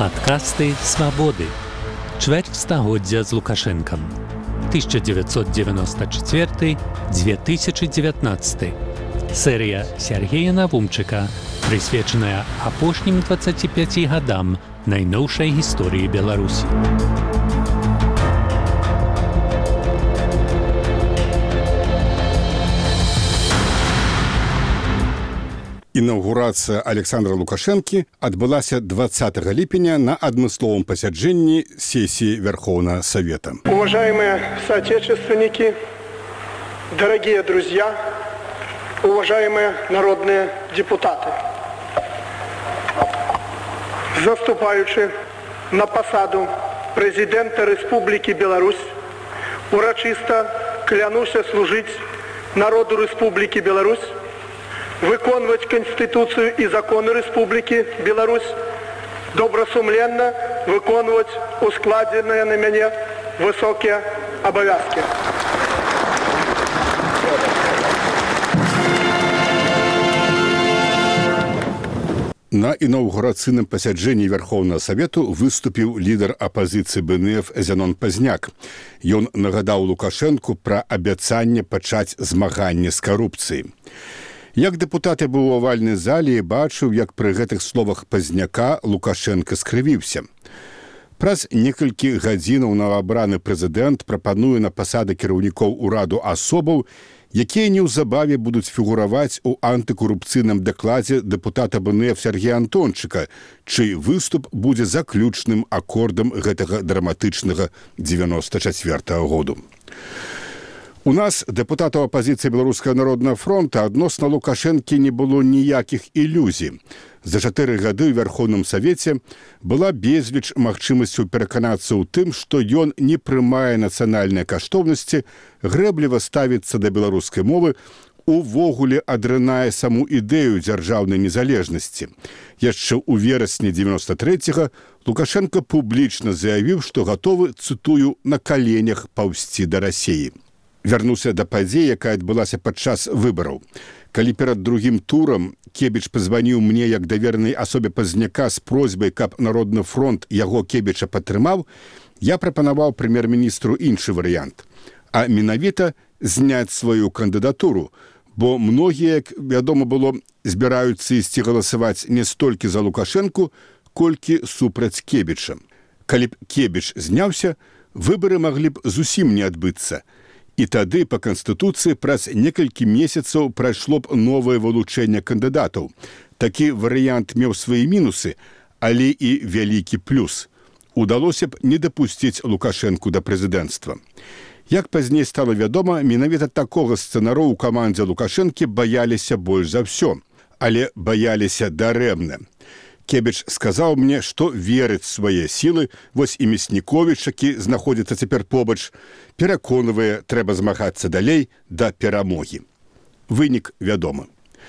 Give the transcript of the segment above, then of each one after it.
Падкасты «Свабоды». Чвэрць стагоддзя з Лукашэнкам. 1994-2019. Серыя Сергея Навумчыка, прысвечаная апошнім 25 гадам найноўшай гісторыі Беларусі. Інаўгурацыя Александра Лукашэнкі адбылася 20 ліпеня на адмысловым пасяджэнні сессии Верховного Совета. Уважаемые соотечественники, дорогие друзья, уважаемые народные депутаты, заступаючи на посаду президента Республики Беларусь, урочисто клянуся служить народу Республики Беларусь, виконувати Конституцію і закони Республіки Білорусь, добросумленно виконувати ускладені на мене високі обов'язки. На інаўгурацыйным пасяджэнні Верховного Совету выступіў лідар апазіцыі БНФ Зянон Пазняк. Ён нагадаў Лукашэнку пра абяцанне пачаць змаганне з карупцыяй. Як дэпутаты быў у авальнай зале і бачыў, як пры гэтых словах Пазняка Лукашэнка скрывіўся. Праз некалькі гадзінаў новаабраны прэзідэнт прапануе на пасады кіраўнікоў ураду асобаў, якія неўзабаве будуць фігураваць у антыкарупцыйным дакладзе дэпутата БНФ Сергея Антончыка, чый выступ будзе заключным акордам гэтага драматычнага 94-го году. У нас, дэпутатаў апазіцыі Беларускага народнага фронта, адносна Лукашэнкі не было ніякіх ілюзій. За 4 гады ў Верховным Савеце была безліч магчымасцяў пераканацца ў тым, што ён не прымае нацыянальныя каштоўнасці, грэбліва ставіцца да беларускай мовы, увогуле адрынае саму ідэю дзяржаўнай незалежнасці. Яшчэ ў верасні 93-го Лукашенко публічна заявіў, што гатовы, цытую, на каленях паўзці да Расіі. Вярнуся да падзеі, якая адбылася падчас выбараў. Калі перад другім турам Кебіч пазваніў мне як даверанай асобе Пазняка з просьбай, каб Народны фронт яго Кебіча падтрымаў, я прапанаваў прэм'ер-міністру іншы варыянт, а менавіта зняць сваю кандыдатуру, бо многія, як вядома было, збіраюцца ісці галасаваць не столькі за Лукашэнку, колькі супраць Кебіча. Калі б Кебіч зняўся, выбары маглі б зусім не адбыцца. І тады па Канстытуцыі праз некалькі месяцаў прайшло б новае вылучэнне кандыдатаў. Такі варыянт меў свае мінусы, але і вялікі плюс. Удалося б не дапусціць Лукашэнку да прэзідэнцтва. Як пазней стала вядома, менавіта такога сцэнару ў камандзе Лукашэнкі баяліся больш за ўсё, але баяліся дарэмна. Кебіч сказаў мне, што верыць свае сілы, вось і Мясніковіч, які знаходзіцца цяпер побач, пераконвае, трэба змагацца далей да перамогі. Вынік вядомы.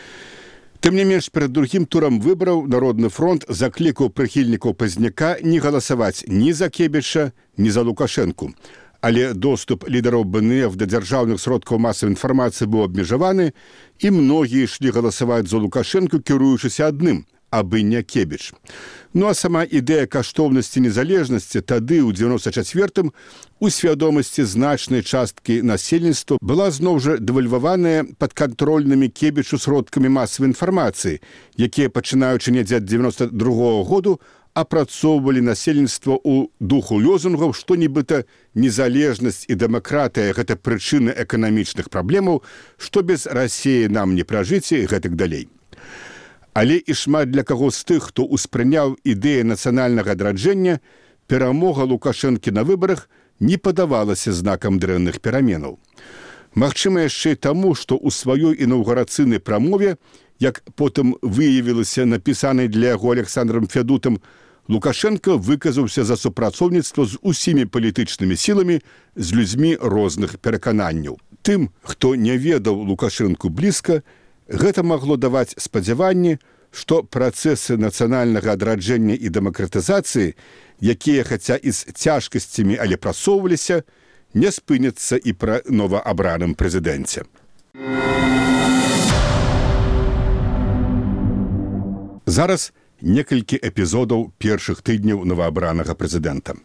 Тым не менш, перад другім турам выбараў Народны фронт заклікаў прыхільнікаў Пазняка не галасаваць ні за Кебіча, ні за Лукашэнку. Але доступ лідараў БНФ да дзяржаўных сродкаў масавай інфармацыі быў абмежаваны, і многія ішлі галасаваць за Лукашэнку, кіруючыся адным – абы не Кебіч. Ну а сама ідэя каштоўнасці незалежнасці тады, у 94-м, у свядомасці значнай часткі насельніцтва была зноў жа дэвальваваная падкантрольнымі Кебічу сродкамі масавай інфармацыі, якія, пачынаючы недзе ад 92-го году, апрацоўвалі насельніцтва ў духу лёзунгаў, што нібыта незалежнасць і дэмакратыя – гэта прычыны эканамічных праблемаў, што без Расіі нам не пражыць і гэтак далей. Але і шмат для каго з тых, хто ўспрыняў ідэю нацыянальнага адраджэння, перамога Лукашэнкі на выбарах не падавалася знакам дрэнных пераменаў. Магчыма, яшчэ і таму, што ў сваёй інаўгурацыйнай прамове, як потым выявілася напісанай для яго Александрам Фядутам, Лукашенко выказаўся за супрацоўніцтва з усімі палітычнымі сіламі, з людзьмі розных перакананняў. Тым, хто не ведаў Лукашэнку блізка, гэта магло даваць спадзяванне, што працэсы нацыянальнага адраджэння і дэмакратызацыі, якія, хаця і з цяжкасцямі, але прасоўваліся, не спыняцца і пра новаабраным прэзідэнце. Зараз некалькі эпізодаў першых тыдняў новаабранага прэзідэнта.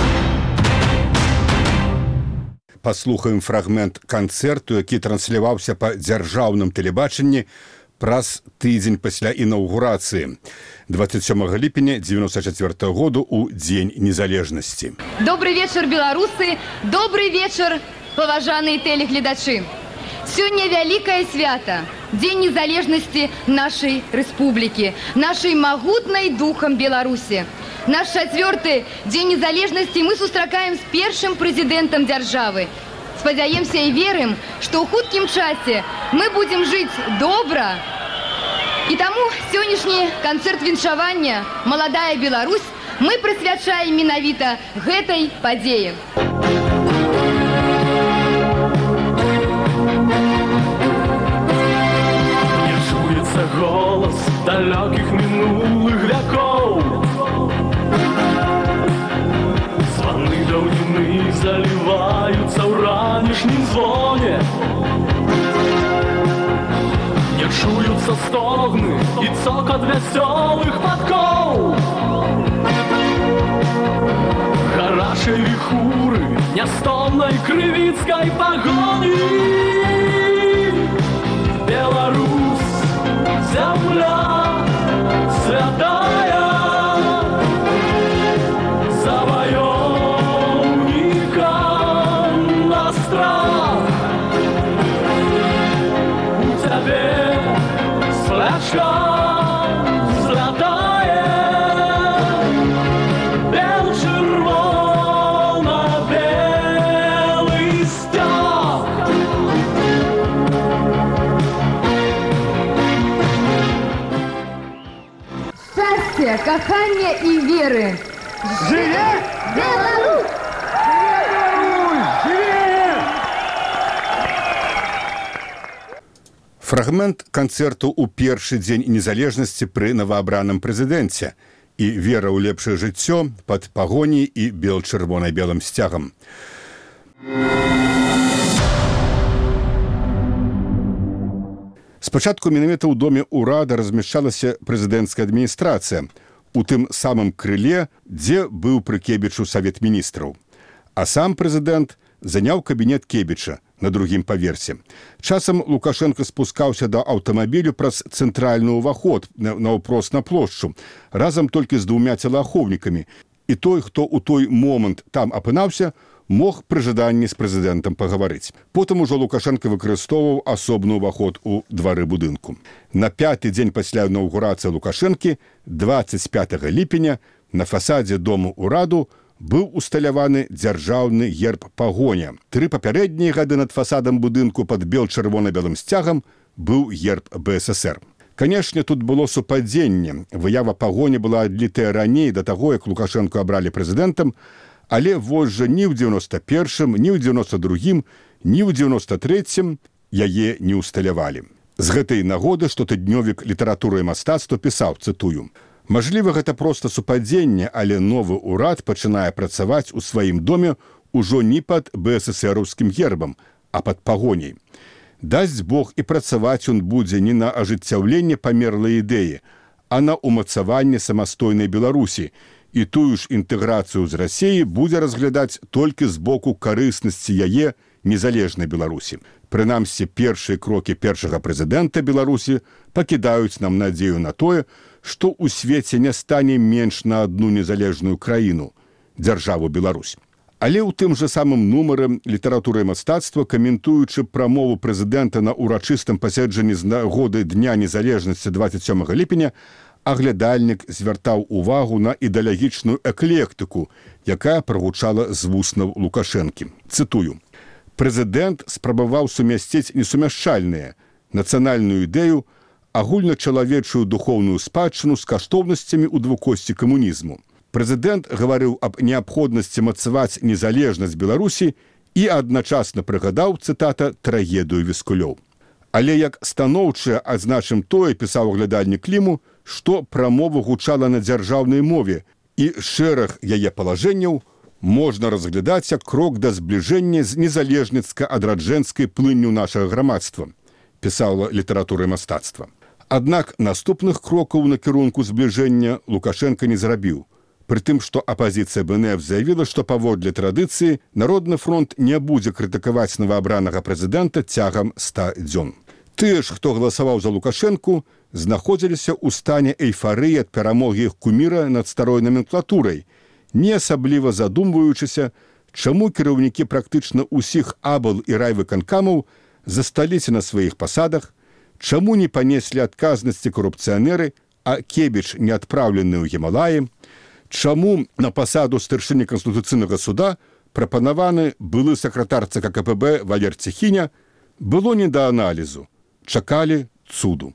Паслухаем фрагмент канцэрту, які трансляваўся па дзяржаўным тэлебачанні праз тыдзень пасля інаўгурацыі 27 ліпеня 1994 году у Дзень незалежнасці. Добрый вечер, беларусы! Добрый вечер, паважаныя тэлегледачы! Сёння вялікае свята, Дзень незалежнасці нашай рэспублікі, нашай магутнай духам Беларусі. Наш 4-й Дзень незалежнасці мы сустракаем з першым прэзідэнтам дзяржавы. Спадзяемся і верым, што ў хуткім часе мы будзем жыць добра. І таму сённяшні канцэрт віншавання «Маладая Беларусь» мы прысвячаем менавіта гэтай падзеі. Не чуецца голас далёкіх мінулых вякоў. Званы даўніны заліваюцца ў ранішнім звоне. Не чуюцца стогны і цокат вясёлых падкоў. Гарачай віхуры нястомнай крывіцкай пагоні. Беларусь, зямля святая, кахання і веры. Жыве Беларусь! Жыве! Фрагмент канцэрту ў першы дзень незалежнасці пры новаабраным прэзідэнце і вера ў лепшае жыццё пад пагоняй і бел-чырвона-белым сцягам. Спачатку менавіта ў доме ўрада размяшчалася прэзідэнцкая адміністрацыя, у тым самым крыле, дзе быў пры Кебічу Савет міністраў. А сам прэзідэнт заняў кабінет Кебіча на другім паверсе. Часам Лукашенко спускаўся да аўтамабілю праз цэнтральны ўваход наўпрост на плошчу, разам толькі з 2 целаахоўнікамі. І той, хто ў той момант там апынаўся, мог пры жаданні з прэзідэнтам пагаварыць. Потым ужо Лукашенко выкарыстоўваў асобны ўваход у двары будынку. На 5-й дзень пасля інаўгурацыі Лукашэнкі, 25 ліпеня, на фасадзе дому ўраду быў усталяваны дзяржаўны герб пагоня. 3 папярэднія гады над фасадам будынку пад бел-чырвона-белым сцягам быў герб БССР. Канешне, тут было супадзенне. Выява пагоня была адлітая раней да таго, як Лукашэнку абралі прэзідэнтам, але вось жа ні ў 91-м, ні ў 92-м, ні ў 93-м яе не ўсталявалі. З гэтай нагоды штотыднёвік літаратуры і мастацтва пісаў, цытую: «Мажліва, гэта проста супадзенне, але новы ўрад пачынае працаваць у сваім доме ўжо не пад БССРаўскім гербам, а пад пагоняй. Дасць Бог, і працаваць ён будзе не на ажыццяўленне памерлай ідэі, а на ўмацаванне самастойнай Беларусі, і тую ж інтэграцыю з Расіяй будзе разглядаць толькі з боку карыснасці яе незалежнай Беларусі. Прынамсі, першыя крокі першага прэзідэнта Беларусі пакідаюць нам надзею на тое, што ў свеце не стане менш на адну незалежную краіну – дзяржаву Беларусь. Але ў тым жа самым нумары літаратуры і мастацтва, каментуючы прамову прэзідэнта на урачыстым пасяджанні з нагоды Дня незалежнасці 27 ліпеня, аглядальнік звяртаў увагу на ідэалагічную эклектыку, якая прагучала з вуснаў Лукашэнкі. Цытую: «Прэзідэнт спрабаваў сумясціць несумяшчальныя нацыянальную ідэю, агульначалавечую духоўную спадчыну з каштоўнасцямі ў двукосці камунізму. Прэзідэнт гаварыў аб неабходнасці мацаваць незалежнасць Беларусі і адначасна прыгадаў, цытата, трагедыю Віскулёў. Але як станоўчае адзначым тое, пісаў аглядальнік Кліму, што прамова гучала на дзяржаўнай мове, і шэраг яе палажэнняў можна разглядаць як крок да збліжэння з незалежніцка-адраджэнскай плынню нашага грамадства», пісала літаратура і мастацтва. Аднак наступных крокаў на кірунку збліжэння Лукашенко не зрабіў. Прытым, што апазіцыя БНФ заявіла, што паводле традыцыі Народны фронт не будзе крытыкаваць новаабранага прэзідэнта цягам 100 дзён. Тыя ж, хто галасаваў за Лукашэнку, знаходзіліся ў стане эйфарыі ад перамогі іх куміра над старой номенклатурай, не асабліва задумваючыся, чаму кіраўнікі практычна ўсіх абл і райвыканкамаў засталіся на сваіх пасадах, чаму не панеслі адказнасці карупцыянеры, а Кебіч не адпраўлены ў Гімалаі, чаму на пасаду старшыні Канстытуцыйнага суда прапанаваны былы сакратар ЦК КПБ Валер Цехіня, было не да аналізу, чакалі цуду.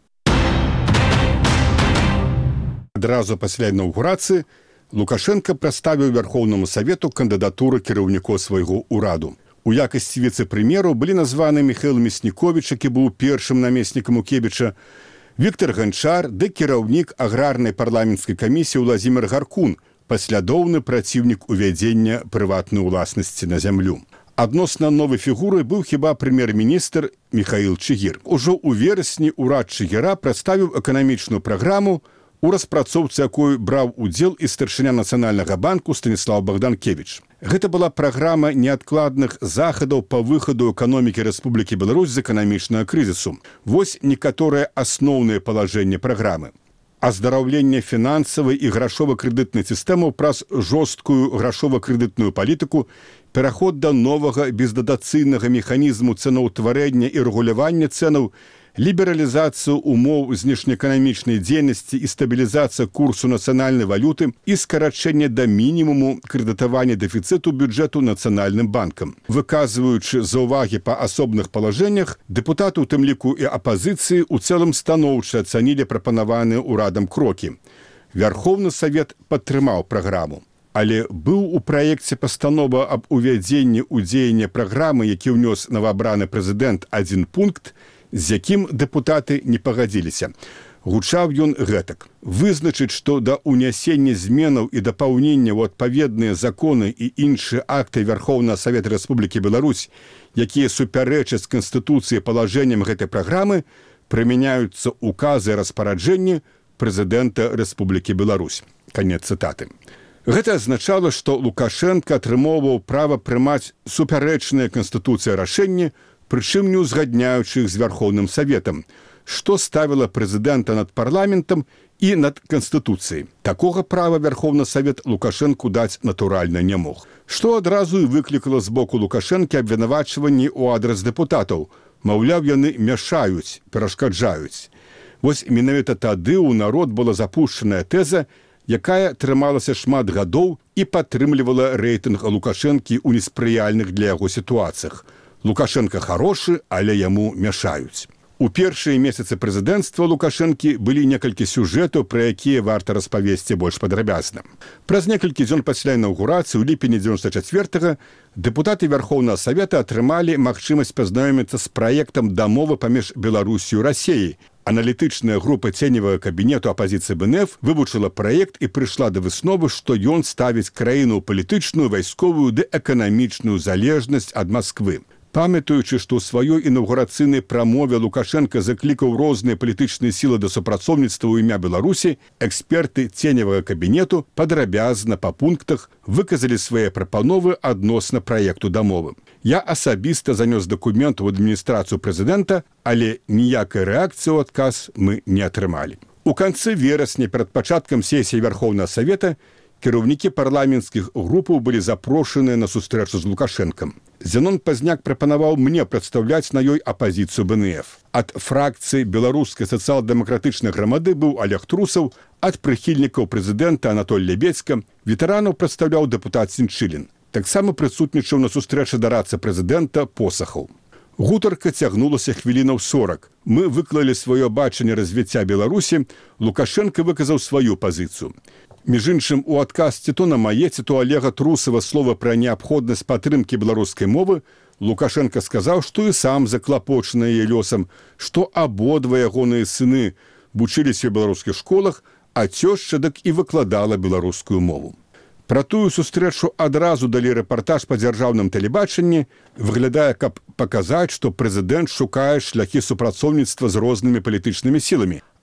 Адразу пасля інаўгурацыі Лукашенко прадставіў Верхоўнаму Савету кандыдатуру кіраўнікоў свайго ўраду. У якасці віцэ-прэм'еру былі названы Міхаіл Мяснікowicz, які быў першым намеснікам у Кебіча, Віктор Ганчар ды кіраўнік аграрнай парламенцкай камісіі Владзімір Гаркун, паслядоўны праціўнік увядзення прыватнай уласнасці на зямлю. Адносна новай фігуры быў хіба прэм'ер-міністр Міхаіл Чыгір. Ужо ў верасні ўрад Чыгіра прадставіў эканамічную праграму, у распрацоўцы якой браў удзел і старшыня Нацыянальнага банку Станіслав Богданкевич. Гэта была праграма неадкладных захадаў па выхаду эканомікі Рэспублікі Беларусь з эканамічнага крызісу. Вось некаторыя асноўныя палажэнні праграмы. Аздараўленне фінансавай і грашова-крэдытнай сістэмаў праз жорсткую грашова-крэдытную палітыку, пераход да новага бездатацыйнага механізму цэнаўтварэння і рэгулявання цэнаў, лібералізацыю умоў знешнеэканамічнай дзейнасці і стабілізацыя курсу нацыянальнай валюты і скарачэнне да мінімуму крэдытавання дэфіцыту бюджэту Нацыянальным банкам. Выказваючы заўвагі па асобных палажэннях, дэпутаты, у тым ліку і апазіцыі, у цэлым станоўча ацанілі прапанаваныя ўрадам крокі. Верхоўны Савет падтрымаў праграму. Але быў у праекце пастанова аб увядзенні ў дзеянне праграмы, які ўнёс новаабраны прэзідэнт, адзін пункт, з якім дэпутаты не пагадзіліся. Гучаў ён гэтак: вызначыць, што да ўнясення зменаў і дапаўнення ў адпаведныя законы і іншыя акты Верхоўнага Савета Рэспублікі Беларусь, якія супярэчаць Канстытуцыі палажэнням гэтай праграмы, прымяняюцца указы і распараджэнні прэзідэнта Рэспублікі Беларусь. Канец цытаты. Гэта азначала, што Лукашенко атрымоўваў права прымаць супярэчныя Канстытуцыі рашэнні, прычым не ўзгадняючы іх з Верхоўным Саветам, што ставіла прэзідэнта над парламентам і над Канстытуцыяй. Такога права Верхоўны Савет Лукашэнку даць натуральна не мог. Што адразу і выклікала з боку Лукашэнкі абвінавачванні ў адрас дэпутатаў. Маўляў, яны мяшаюць, перашкаджаюць. Вось менавіта тады ў народ была запушчаная тэза, якая трымалася шмат гадоў і падтрымлівала рэйтынг Лукашэнкі ў неспрыяльных для яго сітуацыях. Лукашенко хорошы, але яму мяшаюць. У першыя месяцы прэзідэнцтва Лукашэнкі былі некалькі сюжэтаў, пра якія варта распавесці больш падрабязна. Праз некалькі дзён пасля інаўгурацыі ў ліпені 94-га дэпутаты Верхоўнага Савета атрымалі магчымасць пазнаёміцца з праектам дамовы паміж Беларусю і Расіяй. Аналітычная група ценевага кабінету апазіцыі БНФ вывучыла праект і прыйшла да высновы, што ён ставіць краіну ў палітычную, вайсковую ды эканамічную залежнасць ад Масквы. Памятаючы, што ў сваёй інаўгурацыйнай прамове Лукашенко заклікаў розныя палітычныя сілы да супрацоўніцтва ў імя Беларусі, эксперты ценевага кабінету падрабязна па пунктах выказалі свае прапановы адносна праекту дамовы. Я асабіста занёс дакумент у адміністрацыю прэзідэнта, але ніякай рэакцыі ў адказ мы не атрымалі. У канцы верасня перад пачаткам сесіі Верхоўнага Савета кіраўнікі парламенцкіх групаў былі запрошаныя на сустрэчу з Лукашэнкам. Зенон Пазняк прапанаваў мне прадстаўляць на ёй апазіцыю БНФ. Ад фракцыі беларускай сацыял-дэмакратычнай грамады быў Олег Трусаў, ад прыхільнікаў прэзідэнта Анатоль Лебедзька, ветэранаў прадстаўляў дэпутат Сінчылін. Таксама прысутнічаў на сустрэчы дарадцы прэзідэнта Посахаў. Гутарка цягнулася хвілінаў 40. Мы выклалі сваё бачанне развіцця Беларусі, Лукашенко выказаў сваю пазіцыю. Між іншым, у адказ ці то на мае, ці то Олега Трусава слова пра неабходнасць падтрымкі беларускай мовы, Лукашенко сказаў, што і сам заклапочаны яе лёсам, што абодва ягоныя сыны вучыліся ў беларускіх школах, а цёшча дык і выкладала беларускую мову. Пра тую сустрэчу адразу далі рэпартаж па дзяржаўным тэлебачанні, выглядае, каб паказаць, што прэзідэнт шукае шляхі супрацоўніцтва з рознымі палітычнымі сіламі.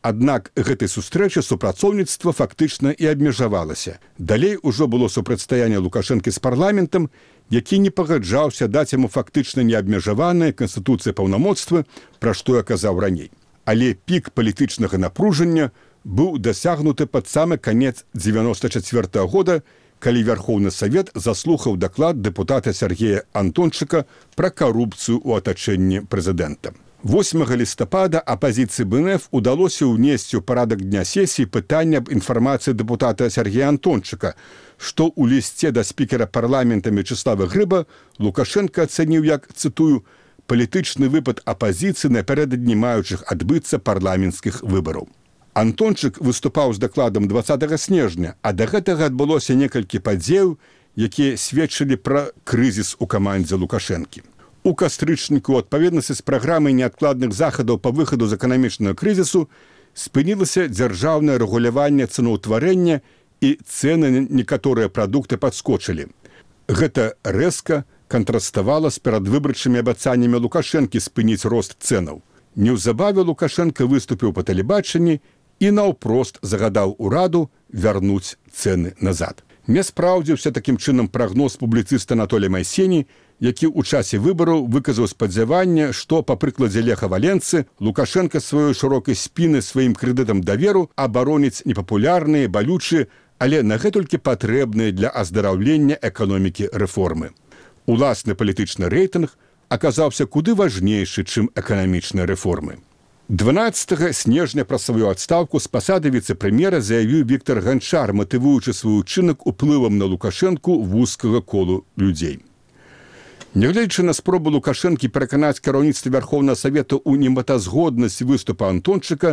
Аднак гэтай сустрэчы супрацоўніцтва фактычна і абмежавалася. Далей ужо было супрацьстаянне Лукашэнкі з парламентам, які не пагаджаўся даць яму фактычна неабмежаваныя канстытуцыі паўнамоцтвы, пра што я казаў раней. Але пік палітычнага напружання быў дасягнуты пад самы канец 1994 года, калі Верховны Савет заслухаў даклад дэпутата Сергея Антончыка пра карупцыю ў атачэнні прэзідэнта. 8 лістапада апазіцыі БНФ удалося ўнесці ў парадак дня сесіі пытанне аб інфармацыі дэпутата Сергея Антончыка, што ў лісце да спікера парламента Мячеслава Грыба Лукашенко ацаніў як, цытую, «палітычны выпад апазіцыі напярэдадні маючых адбыцца парламенцкіх выбараў». Антончык выступаў з дакладам 20 снежня, а да гэтага адбылося некалькі падзеяў, якія сведчылі пра крызіс у камандзе Лукашэнкі. У кастрычніку ў адпаведнасці з праграмай неадкладных захадаў па выхаду з эканамічнага крызісу спынілася дзяржаўнае рэгуляванне цэнаўтварэння і цэны на некаторыя прадукты падскочылі. Гэта рэзка кантраставала з перадвыбарчымі абяцаннямі Лукашэнкі спыніць рост цэнаў. Неўзабаве Лукашенко выступіў па тэлебачанні і наўпрост загадаў ураду вярнуць цэны назад. Не спраўдзіўся такім чынам прагноз публіцыста Анатолія Майсені, які ў часе выбараў выказаў спадзяванне, што, па прыкладзе Леха Валенцы, Лукашенко сваёй шырокай спіны сваім крэдытам даверу абароніць непапулярныя, балючыя, але нагэтулькі патрэбныя для аздараўлення эканомікі рэформы. Уласны палітычны рэйтынг аказаўся куды важнейшы, чым эканамічныя рэформы. 12 снежня пра сваю адстаўку з пасады віцэ-прэм'ера заявіў Віктор Ганчар, матывуючы свой учынак уплывам на Лукашэнку вузкага колу людзей. Нягледзячы на спробу Лукашэнкі пераканаць кіраўніцтва Верховнага Савета ў нематазгоднасць выступа Антончыка,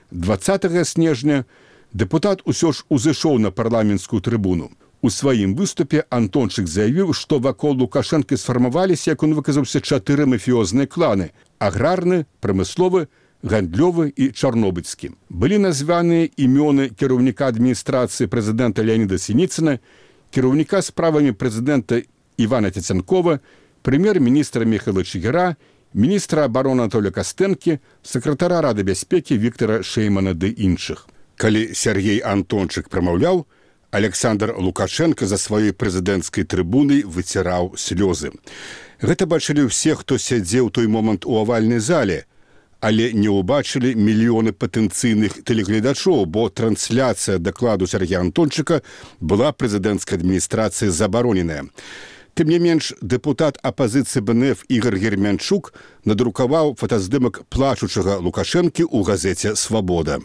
20 снежня дэпутат усё ж узышоў на парламенцкую трыбуну. У сваім выступе Антончык заявіў, што вакол Лукашэнкі сфармаваліся, як он выказаўся, 4 мафіёзныя кланы – аграрны, прамысловы, гандлёвы і чарнобыльскі. Былі названыя імёны кіраўніка адміністрацыі прэзідэнта Леаніда Сініцына, кіраўніка справамі прэзідэнта Івана Цяцянкова, прэм'ер-міністра Міхайла Чыгіра, міністра абароны Анатолія Кастэнкі, сакратара Рады бяспекі Віктара Шэймана ды іншых. Калі Сергей Антончык прамаўляў, Александр Лукашенко за сваёй прэзідэнцкай трыбунай выціраў слёзы. Гэта бачылі ўсе, хто сядзеў той момант у авальнай зале, але не ўбачылі мільёны патэнцыйных тэлегледачоў, бо трансляцыя дакладу Сергея Антончыка была прэзідэнцкай адміністрацыі забароненая. Тым не менш, дэпутат апазіцыі БНФ Ігор Гермянчук надрукаваў фотаздымак плачучага Лукашэнкі ў газеце «Свабода».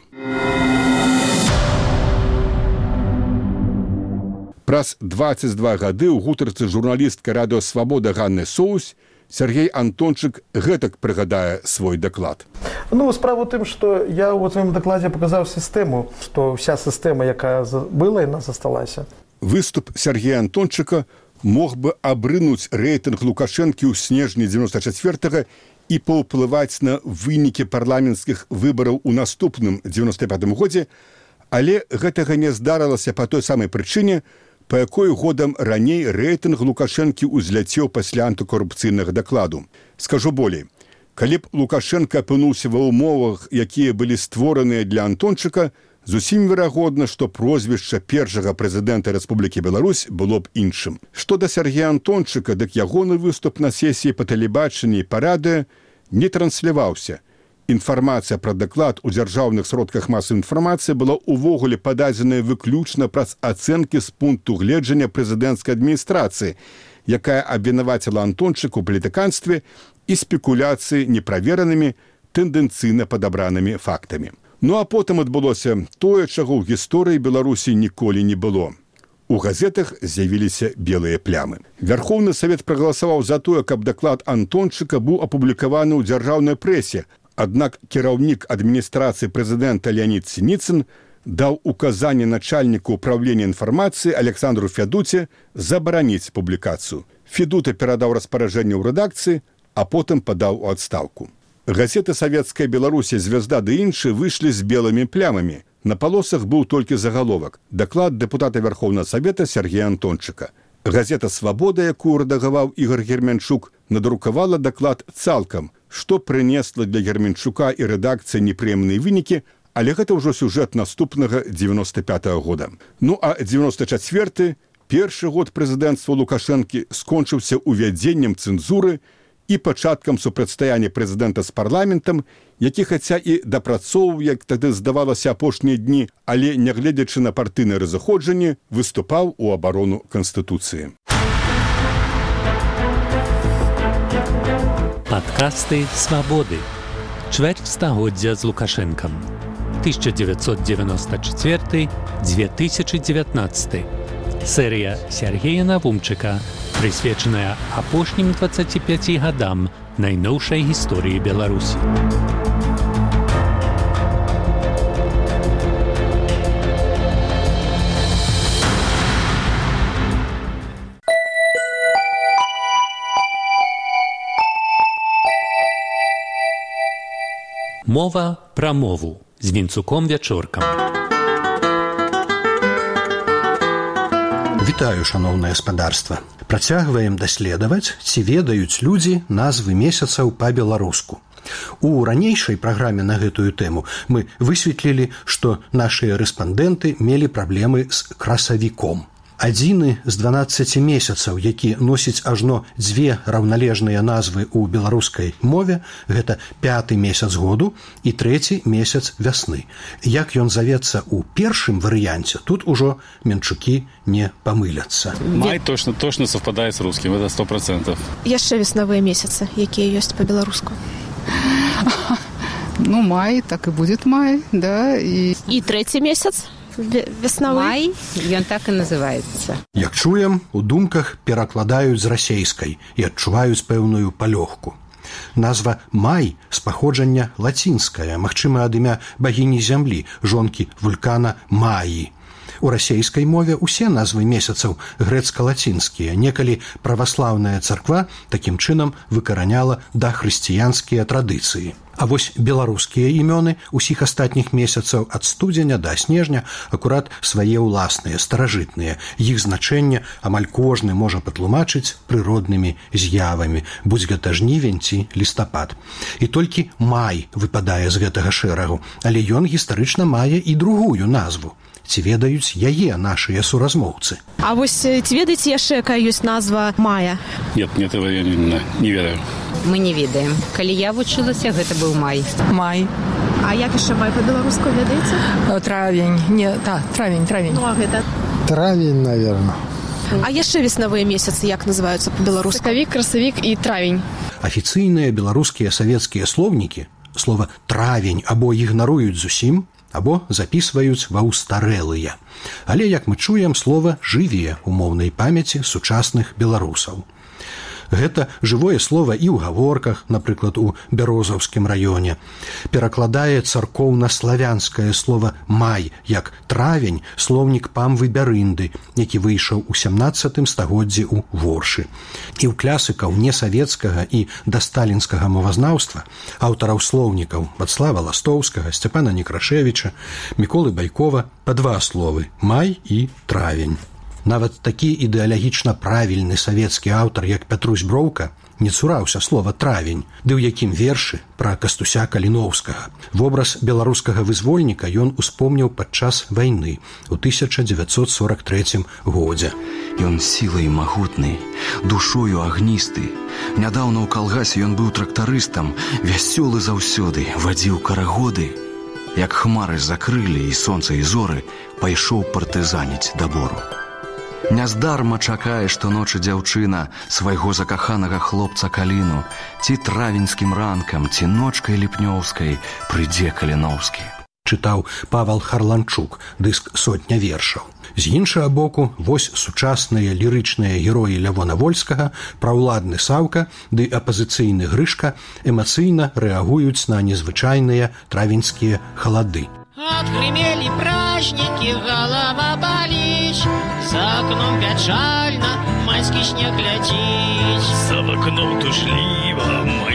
Праз 22 гады ў гутарцы журналістка радыё «Свабода» Ганны Соус Сергей Антончык гэтак прыгадае свой даклад. Справа ў тым, што я ў сваім дакладзе паказаў сістэму, што ўся сістэма, якая была, яна засталася. Выступ Сергея Антончыка мог бы абрынуць рэйтынг Лукашэнкі ў снежні 94-го і паўплываць на вынікі парламенцкіх выбараў у наступным 95-м годзе, але гэтага не здарылася па той самай прычыне, па якой годам раней рэйтынг Лукашэнкі ўзляцеў пасля антыкорупцыйнага дакладу. Скажу болей, калі б Лукашенко апынуўся ва ўмовах, якія былі створаныя для Антончыка, зусім верагодна, што прозвішча першага прэзідэнта Рэспублікі Беларусь было б іншым. Што да Сергея Антончыка, дык ягоны выступ на сесіі па тэлебачанні і па радыё не трансляваўся. Інфармацыя пра даклад у дзяржаўных сродках масавай інфармацыі была ўвогуле пададзеная выключна праз ацэнкі з пункту гледжання прэзідэнцкай адміністрацыі, якая абвінаваціла Антончыка ў палітыканстве і спекуляцыі неправеранымі, тэндэнцыйна падабранымі фактамі. А потым адбылося тое, чаго ў гісторыі Беларусі ніколі не было. У газетах з'явіліся белыя плямы. Верховны Савет прагаласаваў за тое, каб даклад Антончыка быў апублікаваны ў дзяржаўнай прэсе, аднак кіраўнік адміністрацыі прэзідэнта Леанід Сініцын даў указанне начальніку ўправлення інфармацыі Александру Федуце забараніць публікацыю. Федута перадаў распараджэнне ў рэдакцыі, а потым падаў у адстаўку. Газеты «Савецкая Беларусь», «Звезда» ды іншыя выйшлі з белымі плямамі. На палосах быў толькі загаловак. Даклад дэпутата Верховнага Савета Сергея Антончыка. Газета «Свабода», якую рэдагаваў Ігор Гермянчук, надрукавала даклад цалкам, што прынесла для Гермянчука і рэдакцыі непрыемныя вынікі, Але гэта ўжо сюжэт наступнага 95-го года. Ну а 94-й, першы год прэзідэнцтва Лукашэнкі, скончыўся увядзеннем цэнзуры і пачаткам супрацьстаяння прэзідэнта з парламентам, які хаця і дапрацоўваў, як тады здавалася, апошнія дні, але, нягледзячы на партыйнае разыходжанне, выступаў у абарону Канстытуцыі. Падкасты «Свабоды». Чвэрць стагоддзя з Лукашэнкам. 1994-2019. Серія Сергея Навумчыка, прысвечаная апошнім 25 гадам найноўшай гісторыі Беларусі. Мова пра мову з Вінцуком Вячоркам. Вітаю, шаноўнае спадарства. Працягваем даследаваць, ці ведаюць людзі назвы месяцаў па-беларуску. У ранейшай праграме на гэтую тэму мы высветлілі, што нашыя рэспандэнты мелі праблемы з красавіком. Адзіны з 12 месяцаў, які носіць ажно дзве раўналежныя назвы ў беларускай мове, гэта 5-й месяц году і 3-й месяц вясны. Як ён завецца ў першым варыянце, тут ужо менчукі не памыляцца. Май точно совпадае з рускім, это 100%. Яшчэ веснавыя месяцы, якія ёсць па-беларуску. Ну, май, так і будзе май, да. І 3-й месяц? Веснавы? Май, ён так і называецца. Як чуем, у думках перакладаюць з расейскай і адчуваюць пэўную палёгку. Назва «май» з паходжання лацінская, магчыма, ад імя багіні зямлі, жонкі вулкана Маі. У расейскай мове ўсе назвы месяцаў грэцка-лацінскія. Некалі праваслаўная царква такім чынам выкараняла дахрысціянскія традыцыі. А вось беларускія імёны ўсіх астатніх месяцаў ад студзеня да снежня акурат свае ўласныя, старажытныя. Іх значэнне амаль кожны можа патлумачыць прыроднымі з'явамі, будзь гэта жнівень ці лістапад. І толькі май выпадае з гэтага шэрагу, але ён гістарычна мае і другую назву. Ці ведаюць яе нашыя суразмоўцы? А вось ці ведаеце яшчэ, якая ёсць назва мая? Нет, этого я не ведаю. Мы не ведаем. Калі я вучылася, гэта быў май. май. А як яшчэ май па-беларуску, ведаеце? Травень. Не, так, травень. Ну, а гэта? Травень, наверное. А яшчэ веснавыя месяцы як называюцца па-беларуску? Сакавік, красавік і травень. Афіцыйныя беларускія савецкія слоўнікі слова «травень» або ігнаруюць зусім, або запісваюць ва ўстарэлыя. Але, як мы чуем, слова жыве ў моўнай памяці сучасных беларусаў. Гэта жывое слова і ў гаворках, напрыклад, у Бярозаўскім раёне. Перакладае царкоўна-славянскае слова «май» як «травень» слоўнік Памвы Бярынды, які выйшаў у 17 стагоддзі ў Воршы. І ў класыкаў несавецкага і дасталінскага мовазнаўства, аўтараў слоўнікаў Вацлава Ластоўскага, Сцяпана Некрашевіча, Міколы Байкова па два словы «май» і «травень». Нават такі ідэалагічна правільны савецкі аўтар, як Пятрусь Броўка, не цураўся слова «травень», ды ў якім вершы пра Кастуся Каліноўскага. Вобраз беларускага вызвольніка ён успомніў падчас вайны ў 1943 годзе. Ён сілай магутны, душою агністы. Нядаўна ў калгасе ён быў трактарыстам, вясёлы заўсёды, вадзіў карагоды. Як хмары закрылі і сонца і зоры, пайшоў партызаніць да бору. Няздарма чакае штоночы дзяўчына свайго закаханага хлопца Каліну, ці травеньскім ранкам, ці ночкай ліпнёўскай прыйдзе Каліноўскі. Чытаў Павал Харланчук, дыск «Сотня вершаў». З іншага боку, вось сучасныя лірычныя героі Лявона Вольскага, праўладны Саўка ды апазіцыйны Грышка эмацыйна рэагуюць на незвычайныя травеньскія халады. Отгремели праздники, голова болит, за окном печально майский снег летит. За окном тушливо майский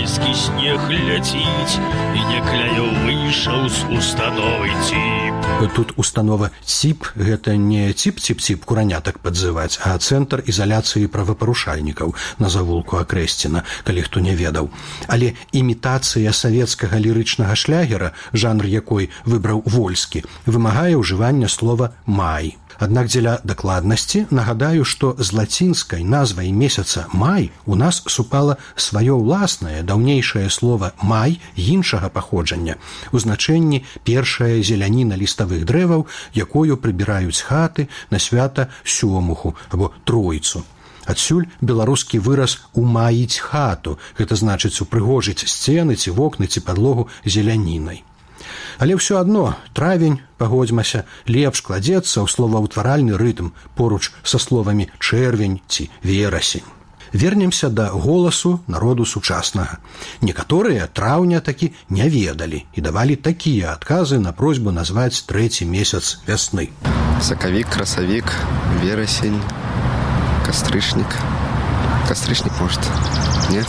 майскі снег ляціць, і някляё выйшаў з установы ціп. Тут установа ЦІП – гэта не ціп-ціп-ціп куранятак падзываць, а цэнтр ізаляцыі правапарушальнікаў на завулку Акрэсціна, калі хто не ведаў. Але імітацыя савецкага лірычнага шлягера, жанр якой выбраў Вольскі, вымагае ўжывання слова «май». Аднак дзеля дакладнасці нагадаю, што з лацінскай назвай месяца «май» у нас супала сваё ўласнае даўнейшае слова «май» іншага паходжання у значэнні першая зеляніна ліставых дрэваў, якою прыбіраюць хаты на свята сёмуху або тройцу. Адсюль беларускі выраз «умаіць хату», гэта значыць упрыгожыць сцены ці вокны ці падлогу зелянінай. Але ўсё адно травень, пагодзьмася, лепш кладзецца ў словаўтваральны рытм поруч са словамі чэрвень ці верасень. Вернемся да голасу народу сучаснага. Некаторыя траўня такі не ведалі і давалі такія адказы на просьбу назваць трэці месяц вясны. Сакавік, красавік, верасень, кастрычнік. Кастрычнік, может? Нет?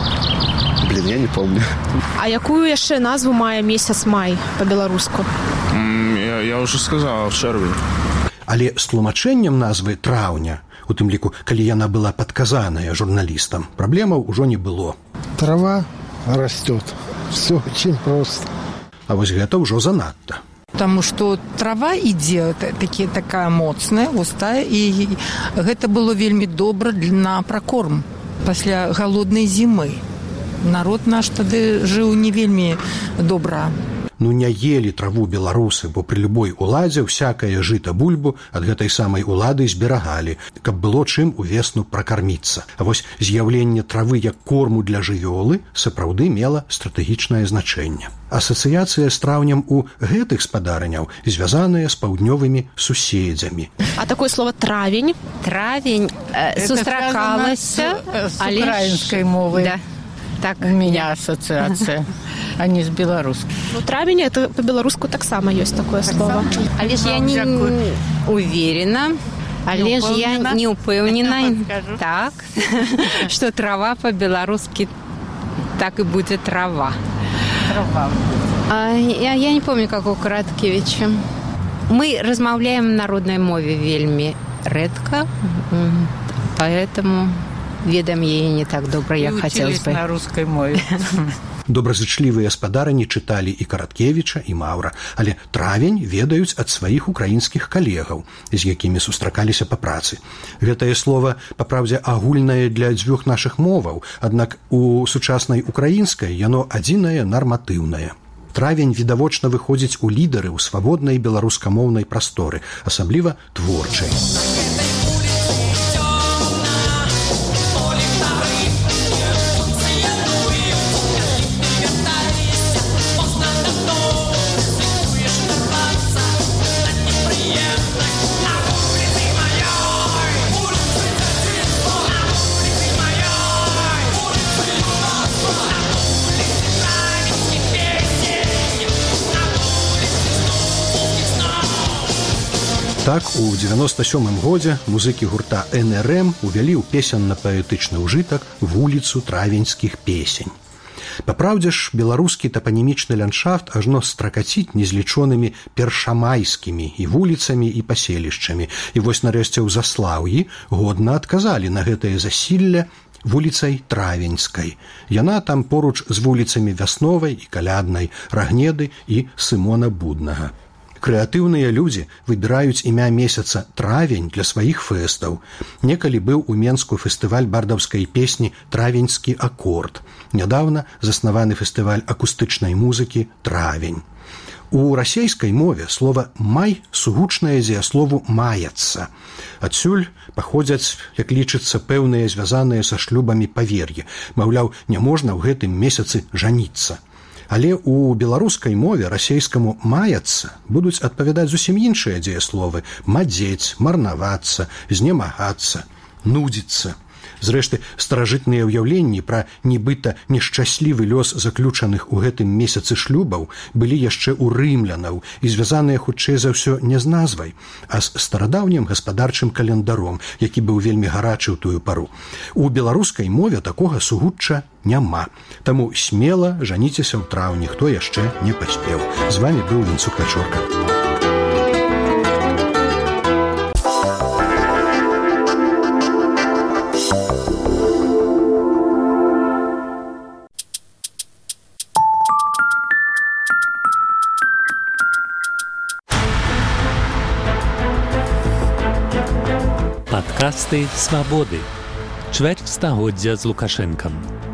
Блин, я не помню. А якую яшчэ назву мае месяц май па-беларуску? Я уже сказал, чэрвень. Але з тлумачэннем назвы траўня, у тым ліку, калі яна была падказаная журналістам, праблемаў ужо не было. Трава растет. Все очень просто. А вось гэта ўжо занадта. Потому что трава ідзе такая моцная, густая, і гэта было вельмі добра на пракорм пасля галоднай зімы. Народ наш тады жыў не вельмі добра. Ну не елі траву беларусы, бо пры любой уладзе всякае жыта бульбу ад гэтай самай улады зберагалі, каб было чым увесну пракарміцца. А вось з'яўленне травы як корму для жывёлы сапраўды мела стратэгічнае значэнне. Асацыяцыя з траўнем у гэтых спадарняў звязаная з паўднёвымі суседзямі. А такое слово травень? Травень сустракалася с украинской мовой. Да. Так у меня ассоциация, а не с белорусской. Ну, травень, это по-белоруску так само есть такое слово. Але ж я не уверена, але ж я не упэўнена, так, что трава по-белорусски так и будет трава. Я не помню, как у Караткевича. Мы размаўляем на народной мове вельмі рэдка, поэтому... ведам яе не так добра, як хацелось бы. На русской мове. Добразычлівыя спадарні чыталі і Караткевіча, і Маўра, але травень ведаюць ад сваіх украінскіх калегаў, з якімі сустракаліся па працы. Гэтае слово, па праўдзе, агульнае для дзвюх нашых моваў, аднак у сучаснай украінскай яно адзінае нарматыўнае. Травень відавочна выходзіць у лідары ў свабоднай беларускамоўнай прасторы, асабліва творчай. Так, у 97-м годзе музыкі гурта НРМ увялі ў песенна-паэтычны ўжытак вуліцу травеньскіх песень. Папраўдзе ж, беларускі тапанімічны ландшафт ажно стракаціць незлічонымі першамайскімі і вуліцамі і паселішчамі. І вось нарэшце ў Заслаўі годна адказалі на гэтае засілле вуліцай Травеньскай. Яна там поруч з вуліцамі Вясновай і Каляднай, Рагнеды і Сымона Буднага. Крэатыўныя людзі выбіраюць імя месяца травень для сваіх фэстаў. Некалі быў у Менску фестываль бардаўскай песні «Травеньскі акорд». Нядаўна заснаваны фестываль акустычнай музыкі «Травень». У расейскай мове слова «май» сугучнае дзеяслову «маяцца». Адсюль паходзяць, як лічыцца, пэўныя звязаныя са шлюбамі павер'і. Маўляў, няможна ў гэтым месяцы жаніцца. Але ў беларускай мове расейскаму «маяцца» будуць адпавядаць зусім іншыя дзеясловы: мадзець, марнавацца, знемагацца, нудзіцца. Зрэшты, старажытныя ўяўленні пра нібыта нешчаслівы лёс заключаных у гэтым месяцы шлюбаў былі яшчэ ў рымлянаў і звязаныя хутчэй за ўсё не з назвай, а з старадаўнім гаспадарчым календаром, які быў вельмі гарачы ў тую пару. У беларускай мове такога сугучча няма. Таму смела жаніцеся ў траўні, хто яшчэ не паспеў. З вами быў Вінцук Вячорка. Падкасты «Свабоды». Чвэрць стагоддзя з Лукашэнкам.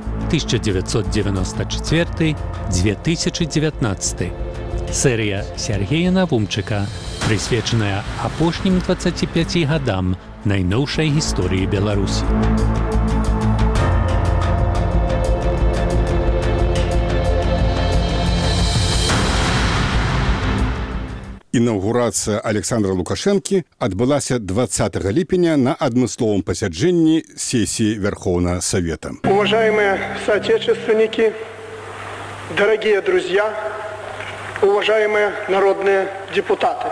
1994-2019. Серыя Сергея Навумчыка, прысвечаная апошнім 25 гадам найноўшай гісторыі Беларусі. Інаўгурацыя Александра Лукашэнкі адбылася 20 ліпеня на адмысловым пасяджэнні сессии Верховного Совета. Уважаемые соотечественники, дорогие друзья, уважаемые народные депутаты,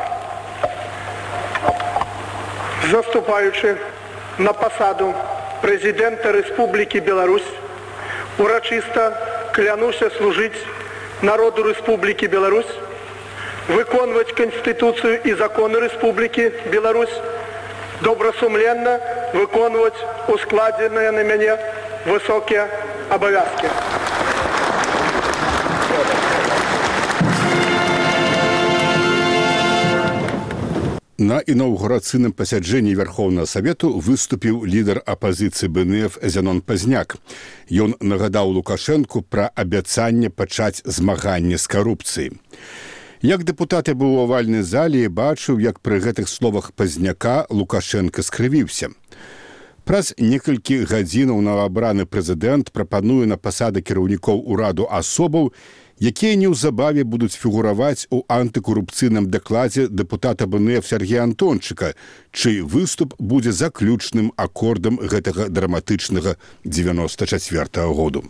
заступаючи на посаду президента Республики Беларусь, урочисто клянуся служить народу Республики Беларусь, выконваць Конституцию и законы Республики Беларусь, добросумленно выконваць ускладзеныя на мяне высокие обовязки. На інаўгурацыйным пасяджэнні Верховного Совету выступіў лідар апазіцыі БНФ Зянон Пазняк. Ён нагадаў Лукашэнку пра абяцанне пачаць змаганне з карупцыяй. Як дэпутат быў у авальнай зале і бачыў, як пры гэтых словах Пазняка Лукашенко скрывіўся. Праз некалькі гадзінаў новаабраны прэзідэнт прапануе на пасады кіраўнікоў ураду асобаў, якія неўзабаве будуць фігураваць у антыкорупцыйным дакладзе дэпутата БНФ Сергея Антончыка, чый выступ будзе заключным акордам гэтага драматычнага 94-го году.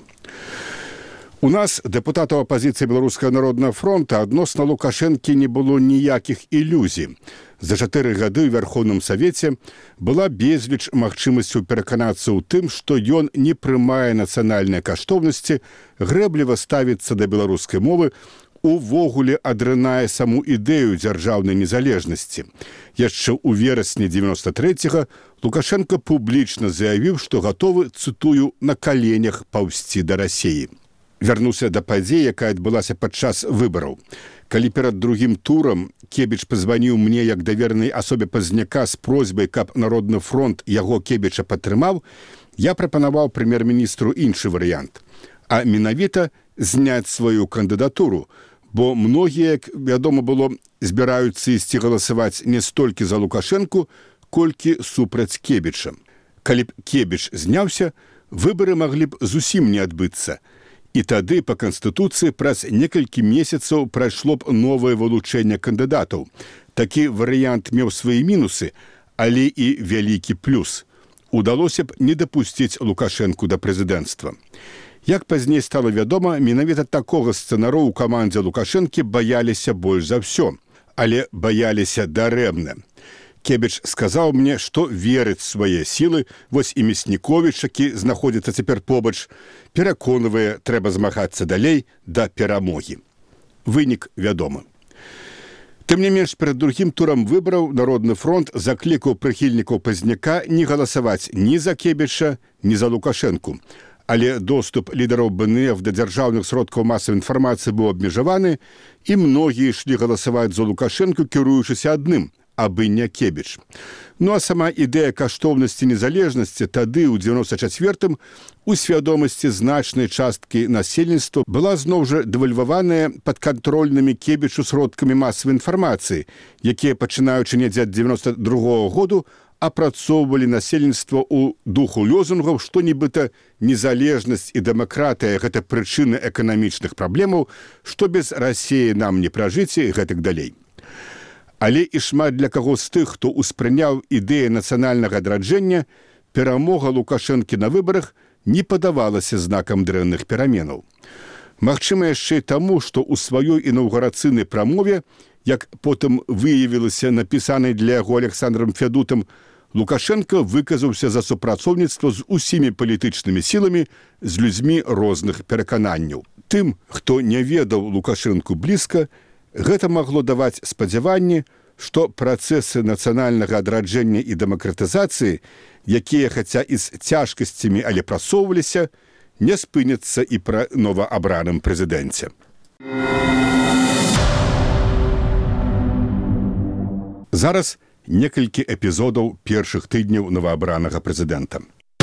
У нас, дэпутатаў апазіцыі Беларускага народнага фронта, адносна Лукашэнкі не было ніякіх ілюзій. За 4 гады ў Верховным Савеце была безліч магчымасцяў пераканацца ў тым, што ён не прымае нацыянальныя каштоўнасці, грэбліва ставіцца да беларускай мовы, увогуле адрынае саму ідэю дзяржаўнай незалежнасці. Яшчэ ў верасні 93-го Лукашенко публічна заявіў, што гатовы, цытую, на каленях паўзці да Расіі. Вярнуўся да падзеі, якая адбылася падчас выбараў. Калі перад другім турам Кебіч пазваніў мне як давернай асобе Пазняка з просьбай, каб Народны фронт яго Кебіча падтрымаў, я прапанаваў прэм'ер-міністру іншы варыянт, а менавіта зняць сваю кандыдатуру, бо многія, як вядома было, збіраюцца ісці галасаваць не столькі за Лукашэнку, колькі супраць Кебіча. Калі б Кебіч зняўся, выбары маглі б зусім не адбыцца. І тады па Канстытуцыі праз некалькі месяцаў прайшло б новае вылучэнне кандыдатаў. Такі варыянт меў свае мінусы, але і вялікі плюс. Удалося б не дапусціць Лукашэнку да прэзідэнцтва. Як пазней стала вядома, менавіта такога сцэнару ў камандзе Лукашэнкі баяліся больш за ўсё, але баяліся дарэмна. Кебіч сказаў мне, што верыць свае сілы, вось і Мясніковіч, які знаходзіцца цяпер побач, пераконвае, трэба змагацца далей да перамогі. Вынік вядомы. Тым не менш, перад другім турам выбараў Народны фронт заклікаў прыхільнікаў Пазняка не галасаваць ні за Кебіча, ні за Лукашэнку. Але доступ лідараў БНФ да дзяржаўных сродкаў масавай інфармацыі быў абмежаваны, і многія ішлі галасаваць за Лукашэнку, кіруючыся адным – абы не Кебіч. Ну а сама ідэя каштоўнасці незалежнасці тады, ў 94-м, у свядомасці значнай часткі насельніцтва была зноў жа дэвальваваная падкантрольнымі Кебічу сродкамі масавай інфармацыі, якія, пачынаючы недзе ад 92-го году, апрацоўвалі насельніцтва ў духу лёзунгаў, што нібыта незалежнасць і дэмакратыя – гэта прычыны эканамічных праблемаў, што без Расіі нам не пражыць і гэтак далей. Але і шмат для каго з тых, хто ўспрыняў ідэю нацыянальнага адраджэння, перамога Лукашэнкі на выбарах не падавалася знакам дрэнных пераменаў. Магчыма, яшчэ і таму, што ў сваёй інаўгурацыйнай прамове, як потым выявілася напісанай для яго Александрам Фядутам, Лукашенко выказаўся за супрацоўніцтва з усімі палітычнымі сіламі, з людзьмі розных перакананняў. Тым, хто не ведаў Лукашэнку блізка, гэта магло даваць спадзяванне, што працэсы нацыянальнага адраджэння і дэмакратызацыі, якія, хаця і з цяжкасцямі, але прасоўваліся, не спыняцца і пра новаабраным прэзідэнце. Зараз некалькі эпізодаў першых тыдняў новаабранага прэзідэнта.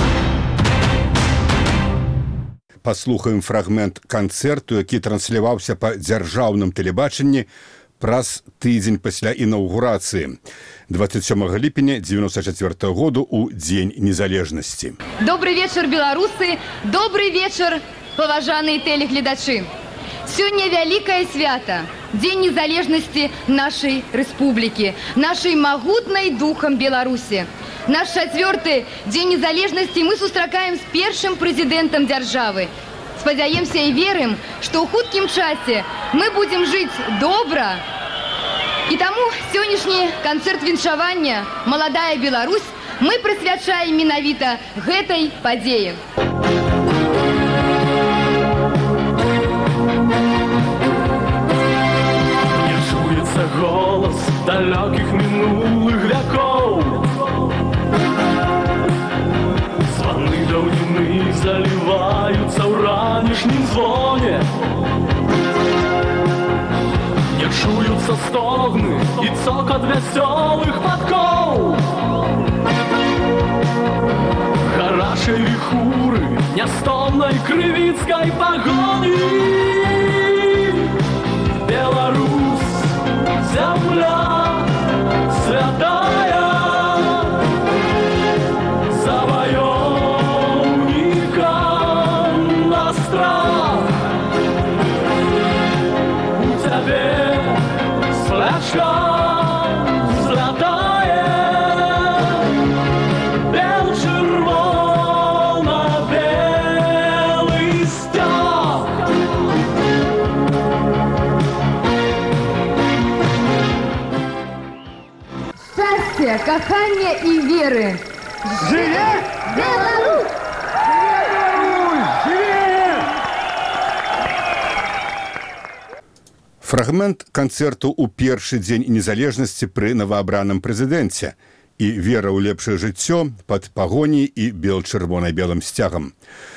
Паслухаем фрагмент канцэрту, які трансляваўся па дзяржаўным тэлебачанні праз тыдзень пасля інаўгурацыі 27 ліпеня 1994 году ў Дзень незалежнасці. Добрый вечер, беларусы! Добрый вечер, паважаныя тэлегледачы! Сёння вялікае свята, Дзень незалежнасці нашай рэспублікі, нашай магутнай духам Беларусі. Наш 4-й Дзень незалежнасці мы сустракаем з першым прэзідэнтам дзяржавы. Спадзяемся і верым, што ў хуткім часе мы будзем жыць добра. І таму сённяшні канцэрт віншавання «Маладая Беларусь» мы прысвячаем менавіта гэтай падзеі. Не чуецца голас далёкіх мінулых вякоў. Званы даўніны заліваюцца ў ранішнім звоне. Не чуюцца стогны і цокат вясёлых падкоў. Гарачай віхуры нястомнай крывіцкай пагоні. Беларусь, зямля святая, заваёўнікам на страх. У цябе флешка златае, бел-чырвона-белы сцяг. Шчасця, кахання і веры! Жыве Беларусь! Фрагмент канцэрту ў першы дзень незалежнасці пры новаабраным прэзідэнце і вера ў лепшае жыццё пад пагоняй і бел-чырвона-белым сцягам.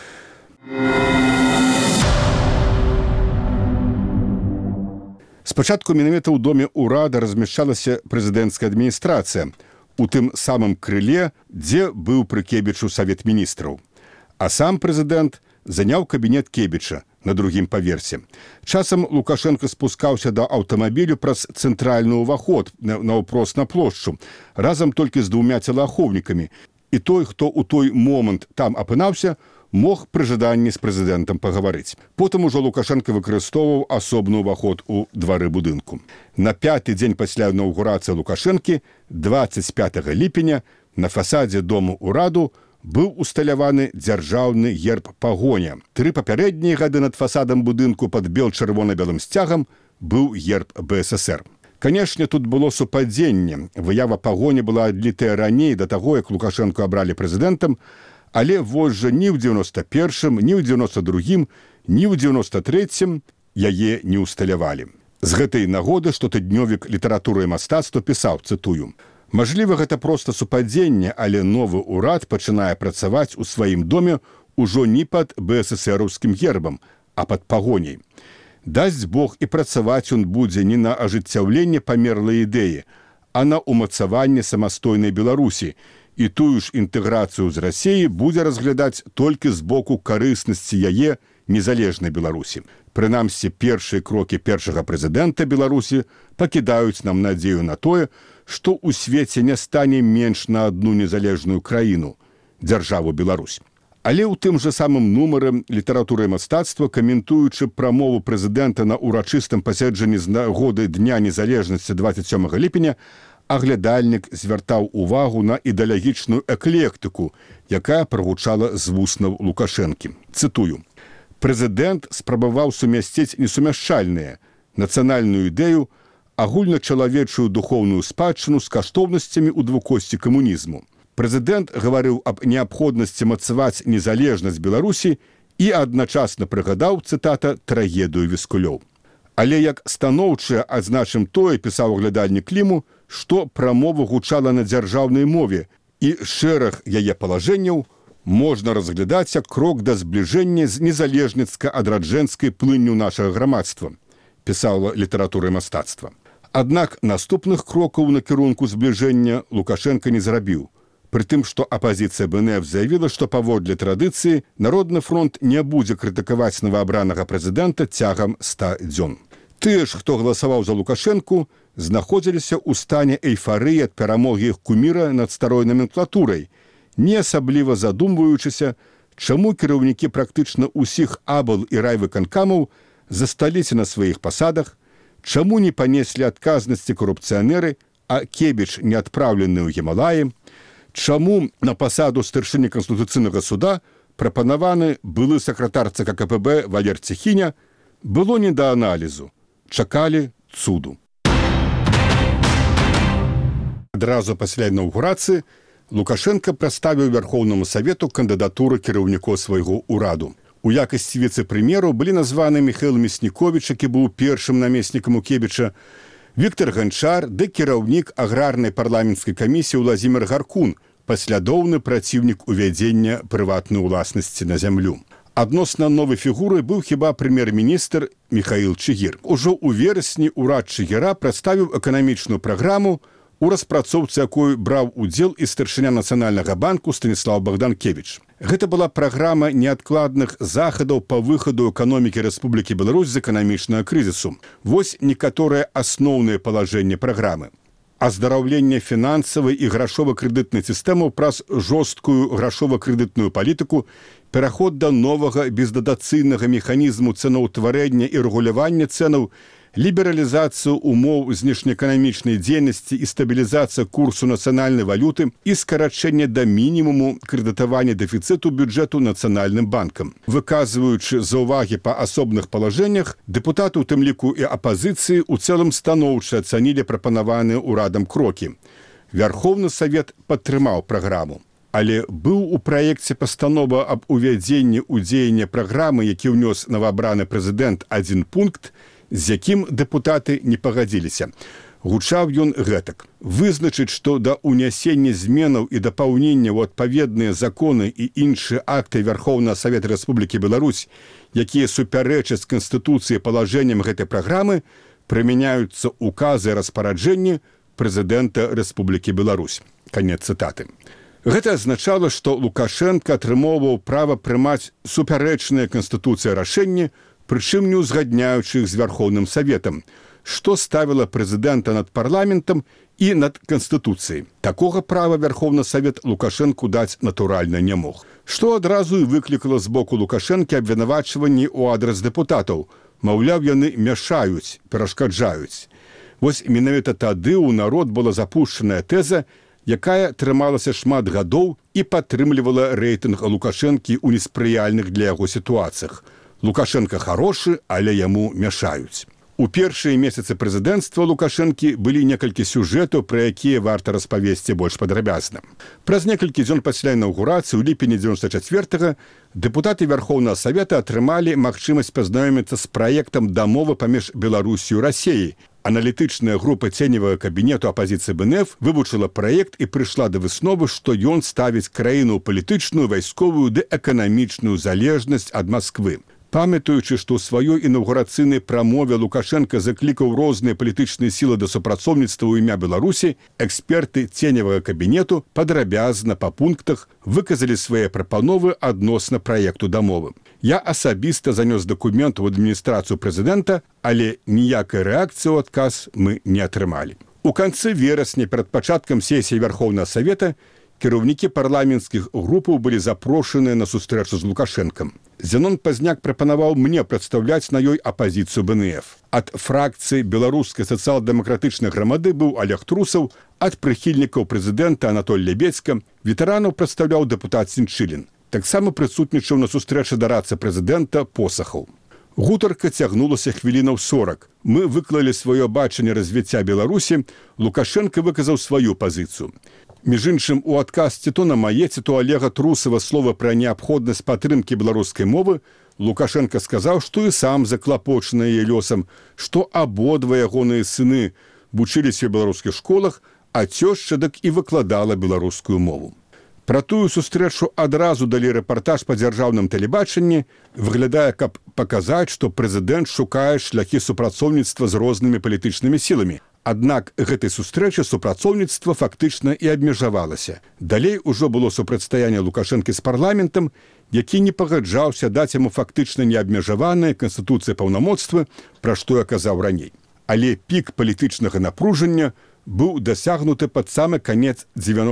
Спачатку менавіта ў доме ўрада размяшчалася прэзідэнцкая адміністрацыя, у тым самым крыле, дзе быў пры Кебічу Савет міністраў. А сам прэзідэнт заняў кабінет Кебіча на другім паверсе. Часам Лукашенко спускаўся да аўтамабілю праз цэнтральны ўваход наўпрост на плошчу, разам толькі з 2 целаахоўнікамі. І той, хто ў той момант там апынаўся, мог пры жаданні з прэзідэнтам пагаварыць. Потым ужо Лукашенко выкарыстоўваў асобны ўваход у двары будынку. На 5-й дзень пасля інаўгурацыі Лукашэнкі, 25 ліпеня, на фасадзе дому ўраду быў усталяваны дзяржаўны герб пагоня. 3 папярэднія гады над фасадам будынку пад бел-чырвона-белым сцягам быў герб БССР. Канешне, тут было супадзенне. Выява пагоня была адлітая раней да таго, як Лукашэнку абралі прэзідэнтам, але вось жа ні ў 91-м, ні ў 92-м, ні ў 93-м яе не усталявалі. З гэтай нагоды штотыднёвік літаратуры і мастацтва пісаў, цытую: «Мажліва, гэта проста супадзенне, але новы ўрад пачынае працаваць у сваім доме ўжо не пад БССРаўскім гербам, а пад пагоняй. Дасць Бог, і працаваць ён будзе не на ажыццяўленне памерлай ідэі, а на ўмацаванне самастойнай Беларусі, і тую ж інтэграцыю з Расіі будзе разглядаць толькі з боку карыснасці яе незалежнай Беларусі. Прынамсі, першыя крокі першага прэзідэнта Беларусі пакідаюць нам надзею на тое, што ў свеце не стане менш на адну незалежную краіну – дзяржаву Беларусь». Але ў тым жа самым нумары літаратуры і мастацтва, каментуючы прамову прэзідэнта на урачыстым паседжанні з нагоды Дня незалежнасці 27 ліпеня, Аглядальнік звяртаў увагу на ідэалагічную эклектыку, якая прагучала з вуснаў Лукашэнкі. Цытую: «Прэзідэнт спрабаваў сумясціць несумяшчальныя нацыянальную ідэю, агульначалавечую духоўную спадчыну з каштоўнасцямі ў двукосці камунізму. Прэзідэнт гаварыў аб неабходнасці мацаваць незалежнасць Беларусі і адначасна прыгадаў, цытата, трагедыю Віскулёў. Але як станоўчае адзначым тое, пісаў аглядальнік Кліму, што прамова гучала на дзяржаўнай мове, і шэраг яе палажэнняў можна разглядаць як крок да збліжэння з незалежніцка-адраджэнскай плынню нашага грамадства, пісала літаратура і мастацтва. Аднак наступных крокаў на кірунку збліжэння Лукашенко не зрабіў, пры тым, што апазіцыя БНФ заявіла, што паводле традыцыі Народны фронт не будзе крытыкаваць новаабранага прэзідэнта цягам 100 дзён. Тыя ж, хто галасаваў за Лукашэнку, знаходзіліся ў стане эйфарыі ад перамогі іх куміра над старой номенклатурай, не асабліва задумваючыся, чаму кіраўнікі практычна ўсіх абл і райвыканкамаў засталіся на сваіх пасадах, чаму не панеслі адказнасці карупцыянеры, а Кебіч не адпраўлены ў Гімалаі, чаму на пасаду старшыні Канстытуцыйнага суда прапанаваны былы сакратар ЦК КПБ Валер Цехіня, было не да аналізу, чакалі цуду. Адразу пасля інаўгурацыі Лукашенко прадставіў Вярхоўнаму Савету кандыдатуры кіраўнікоў свайго ўраду. У якасці віцэ-прэм'еру былі названы Міхаіл Мяснікowicz, які быў першым намеснікам у Кебіча, Віктор Ганчар ды кіраўнік аграрнай парламенцкай камісіі Владзімір Гаркун, паслядоўны праціўнік увядзення прыватнай уласнасці на зямлю. Адносна новай фігуры быў хіба прэм'ер-міністр Міхаіл Чыгір. Ужо ў верасні ўрад Чыгіра прадставіў эканамічную праграму, у распрацоўцы якой браў удзел і старшыня Нацыянальнага банку Станіслав Богданкевич. Гэта была праграма неадкладных захадаў па выхаду эканомікі Рэспублікі Беларусь з эканамічнага крызісу. Вось некаторыя асноўныя палажэнні праграмы. Аздараўленне фінансавай і грашова-крэдытнай сістэмаў праз жорсткую грашова-крэдытную палітыку, пераход да новага бездатацыйнага механізму цэнаўтварэння і рэгулявання цэнаў, лібералізацыю умоў знешнеэканамічнай дзейнасці і стабілізацыя курсу нацыянальнай валюты і скарачэнне да мінімуму крэдытавання дэфіцыту бюджэту Нацыянальным банкам. Выказваючы заўвагі па асобных палажэннях, дэпутаты, у тым ліку і апазіцыі, у цэлым станоўча ацанілі прапанаваныя ўрадам крокі. Вярхоўны Савет падтрымаў праграму. Але быў у праекце пастанова аб увядзенні ў дзеянне праграмы, які ўнёс новаабраны прэзідэнт, адзін пункт, з якім дэпутаты не пагадзіліся. Гучаў ён гэтак: вызначыць, што да ўнясення зменаў і дапаўнення ў адпаведныя законы і іншыя акты Вярхоўнага Савета Рэспублікі Беларусь, якія супярэчаць Канстытуцыі палажэнням гэтай праграмы, прымяняюцца указы і распараджэнні прэзідэнта Рэспублікі Беларусь. Канец цытаты. Гэта азначала, што Лукашенко атрымоўваў права прымаць супярэчныя Канстытуцыі рашэнні, прычым не ўзгадняючы іх з Вярхоўным Саветам, што ставіла прэзідэнта над парламентам і над Канстытуцыяй. Такога права Вярхоўны Савет Лукашэнку даць натуральна не мог. Што адразу і выклікала з боку Лукашэнкі абвінавачванні ў адрас дэпутатаў. Маўляў, яны мяшаюць, перашкаджаюць. Вось менавіта тады ў народ была запушчаная тэза, якая трымалася шмат гадоў і падтрымлівала рэйтынг Лукашэнкі ў неспрыяльных для яго сітуацыях. Лукашенко хорошы, але яму мяшаюць. У першыя месяцы прэзідэнцтва Лукашэнкі былі некалькі сюжэтаў, пра якія варта распавесці больш падрабязна. Праз некалькі дзён пасля інаўгурацыі ў ліпені 94-га дэпутаты Вярхоўнага Савета атрымалі магчымасць пазнаёміцца з праектам дамовы паміж Беларусю і Расіяй. Аналітычная група ценевага кабінету апазіцыі БНФ вывучыла праект і прыйшла да высновы, што ён ставіць краіну ў палітычную, вайсковую ды эканамічную залежнасць ад Масквы. Памятаючы, што ў сваёй інаўгурацыйнай прамове Лукашенко заклікаў розныя палітычныя сілы да супрацоўніцтва ў імя Беларусі, эксперты ценевага кабінету падрабязна па пунктах выказалі свае прапановы адносна праекту дамовы. Я асабіста занёс дакумент у адміністрацыю прэзідэнта, але ніякай рэакцыі ў адказ мы не атрымалі. У канцы верасня перад пачаткам сесіі Вярхоўнага Савета кіраўнікі парламенцкіх групаў былі запрошаныя на сустрэчу з Лукашэнкам. Зянон Пазняк прапанаваў мне прадстаўляць на ёй апазіцыю БНФ. Ад фракцыі беларускай сацыял-дэмакратычнай грамады быў Олег Трусаў, ад прыхільнікаў прэзідэнта Анатоль Лебедзька, ветэранаў прадстаўляў дэпутат Сінчылін. Таксама прысутнічаў на сустрэчы дарадцы прэзідэнта Посахаў. Гутарка цягнулася хвілінаў 40. Мы выклалі сваё бачанне развіцця Беларусі, Лукашенко выказаў сваю пазіцыю. Між іншым, у адказ ці то на мае, ці то Олега Трусава слова пра неабходнасць падтрымкі беларускай мовы, Лукашенко сказаў, што і сам заклапочаны яе лёсам, што абодва ягоныя сыны вучыліся ў беларускіх школах, а цёшча дык і выкладала беларускую мову. Пра тую сустрэчу адразу далі рэпартаж па дзяржаўным тэлебачанні, выглядае, каб паказаць, што прэзідэнт шукае шляхі супрацоўніцтва з рознымі палітычнымі сіламі. Аднак гэтай сустрэчы супрацоўніцтва фактычна і абмежавалася. Далей ужо было супрацьстаянне Лукашэнкі з парламентам, які не пагаджаўся даць яму фактычна неабмежаваныя канстытуцыі паўнамоцтвы, пра што я казаў раней. Але пік палітычнага напружання быў дасягнуты пад самы канец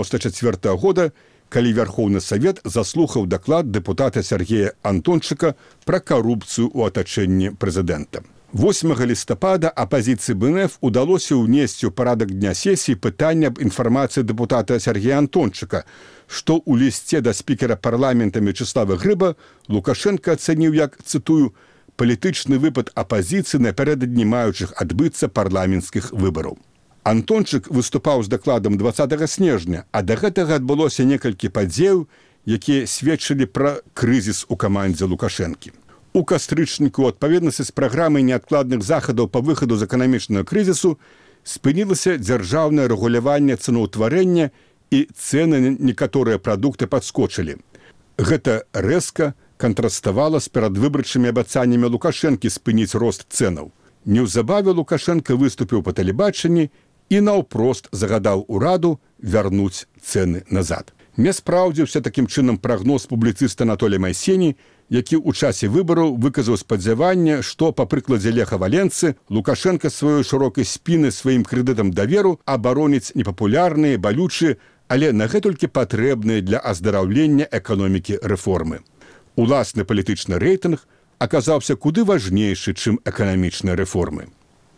1994 года, калі Верховны Савет заслухаў даклад дэпутата Сергея Антончыка пра карупцыю ў атачэнні прэзідэнта. 8 лістапада апазіцыі БНФ удалося ўнесці ў парадак дня сесіі пытанне аб інфармацыі дэпутата Сергея Антончыка, што ў лісце да спікера парламента Мячеслава Грыба Лукашенко ацаніў як, цытую, «палітычны выпад апазіцыі напярэдадні маючых адбыцца парламенцкіх выбараў». Антончык выступаў з дакладам 20 снежня, а да гэтага адбылося некалькі падзеяў, якія сведчылі пра крызіс у камандзе Лукашэнкі. У кастрычніку ў адпаведнасці з праграмай неадкладных захадаў па выхаду з эканамічнага крызісу спынілася дзяржаўнае рэгуляванне цэнаўтварэння і цэны на некаторыя прадукты падскочылі. Гэта рэзка кантраставала з перадвыбарчымі абяцаннямі Лукашэнкі спыніць рост цэнаў. Неўзабаве Лукашенко выступіў па тэлебачанні і наўпрост загадаў ураду вярнуць цэны назад. Не спраўдзіўся такім чынам прагноз публіцыста Анатолія Майсені, які ў часе выбараў выказаў спадзяванне, што, па прыкладзе Леха Валенцы, Лукашенко сваёй шырокай спіны сваім крэдытам даверу абароніць непапулярныя, балючыя, але нагэтулькі патрэбныя для аздараўлення эканомікі рэформы. Уласны палітычны рэйтынг аказаўся куды важнейшы, чым эканамічныя рэформы.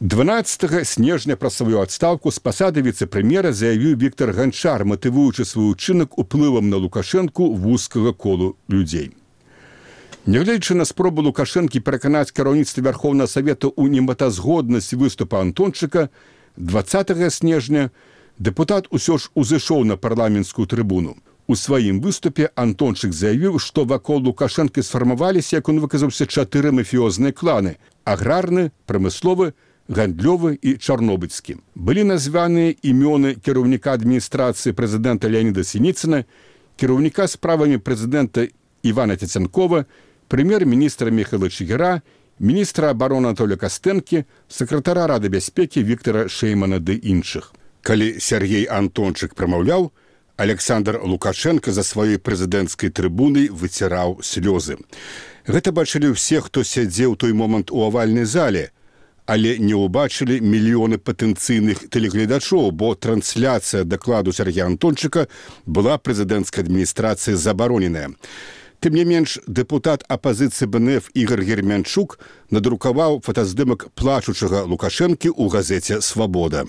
12 снежня пра сваю адстаўку з пасады віцэ-прэм'ера заявіў Віктар Ганчар, матывуючы свой учынак уплывам на Лукашэнку вузкага колу людзей. Нягледзячы на спробу Лукашэнкі пераканаць кіраўніцтва Верховнага Савета ў немэтазгоднасць выступа Антончыка, 20 снежня дэпутат усё ж узышоў на парламенцкую трыбуну. У сваім выступе Антончык заявіў, што вакол Лукашэнкі сфармаваліся, як он выказаўся, 4 мафіёзныя кланы – аграрны, прамысловы, гандлёвы і чарнобыльскі. Былі названыя імёны кіраўніка адміністрацыі прэзідэнта Леаніда Сініцына, кіраўніка справамі прэзідэнта Івана Цяцянкова, прэм'ер-міністра Міхайла Чыгіра, міністра абароны Анатолія Кастэнкі, сакратара Рады бяспекі Віктара Шэймана ды іншых. Калі Сергей Антончык прамаўляў, Александр Лукашенко за сваёй прэзідэнцкай трыбунай выціраў слёзы. Гэта бачылі ўсе, хто сядзеў той момант у авальнай зале, але не ўбачылі мільёны патэнцыйных тэлегледачоў, бо трансляцыя дакладу Сергея Антончыка была прэзідэнцкай адміністрацыі забароненая. Тым не менш, дэпутат апазіцыі БНФ Ігор Гермянчук надрукаваў фотаздымак плачучага Лукашэнкі ў газеце «Свабода».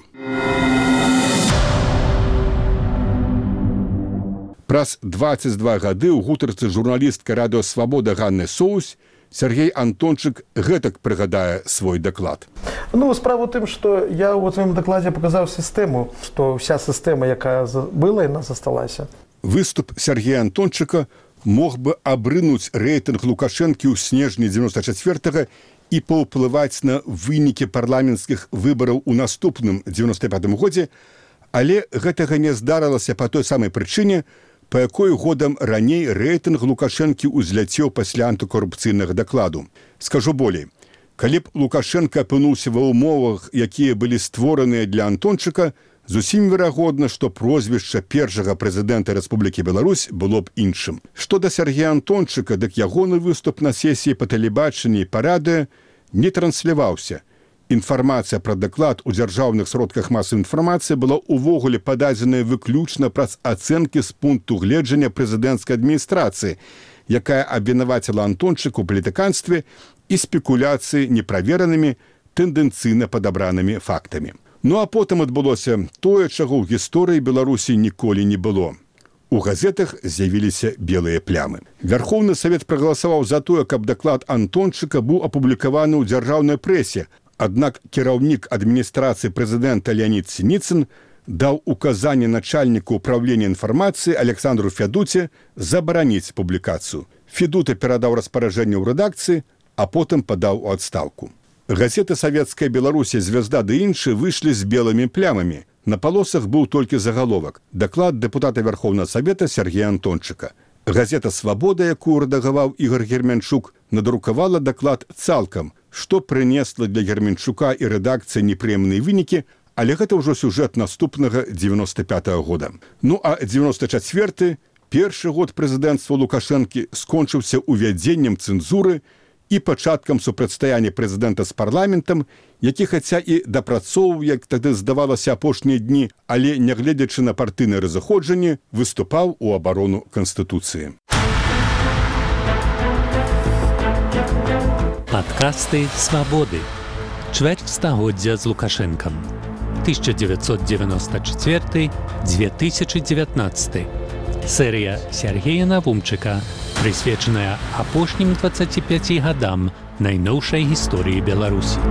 Праз 22 гады ў гутарцы журналістка радыё «Свабода» Ганны Соус Сергей Антончык гэтак прыгадае свой даклад. Ну, справа ў тым, што я ў сваім дакладзе паказаў сістэму, што ўся сістэма, якая была, яна засталася. Выступ Сергея Антончыка мог бы абрынуць рэйтынг Лукашэнкі ў снежні 94-го і паўплываць на вынікі парламенцкіх выбараў у наступным 95-м годзе, але гэтага не здарылася па той самай прычыне, па якой годам раней рэйтынг Лукашэнкі ўзляцеў пасля антыкорупцыйнага дакладу. Скажу болей, калі б Лукашенко апынуўся ва ўмовах, якія былі створаныя для Антончыка, зусім верагодна, што прозвішча першага прэзідэнта Рэспублікі Беларусь было б іншым. Што да Сергея Антончыка, дык ягоны выступ на сесіі па тэлебачанні і па радыё не трансляваўся, Інфармацыя пра даклад у дзяржаўных сродках масавай інфармацыі была ўвогуле пададзеная выключна праз ацэнкі з пункту гледжання прэзідэнцкай адміністрацыі, якая абвінаваціла Антончык у палітыканстве і спекуляцыі неправеранымі, тэндэнцыйна падабранымі фактамі. Ну а потым адбылося тое, чаго ў гісторыі Беларусі ніколі не было. У газетах з'явіліся белыя плямы. Вярхоўны Савет прагаласаваў за тое, каб даклад Антончыка быў апублікаваны ў дзяржаўнай прэсе, аднак кіраўнік адміністрацыі прэзідэнта Леонід Сініцын даў указанне начальніку ўправлення інфармацыі Александру Федуце забараніць публікацыю. Федута перадаў распараджэнне ў рэдакцыі, а потым падаў у адстаўку. Газеты «Савецкая Беларусі», «Звезда» ды іншыя выйшлі з белымі плямамі. На палосах быў толькі загаловак. Даклад дэпутата Вярхоўнага Савета Сергея Антончыка. Газета «Свабода», якую рэдагаваў Ігор Герменчук, надрукавала даклад цалкам, што прынесла для Герменчука і рэдакцыі непрыемныя вынікі, але гэта ўжо сюжэт наступнага 95-го года. Ну а 94-й, першы год прэзідэнцтва Лукашэнкі, скончыўся увядзеннем цэнзуры і пачаткам супрацьстаяння прэзідэнта з парламентам, які хаця і дапрацоўваў, як тады здавалася, апошнія дні, але, нягледзячы на партыйнае разыходжанне, выступаў у абарону Канстытуцыі. Падкасты «Свабоды». Чвэрць стагоддзя з Лукашэнкам. 1994-2019. Серыя Сергея Навумчыка, прысвечаная апошнім 25 гадам найноўшай гісторыі Беларусі.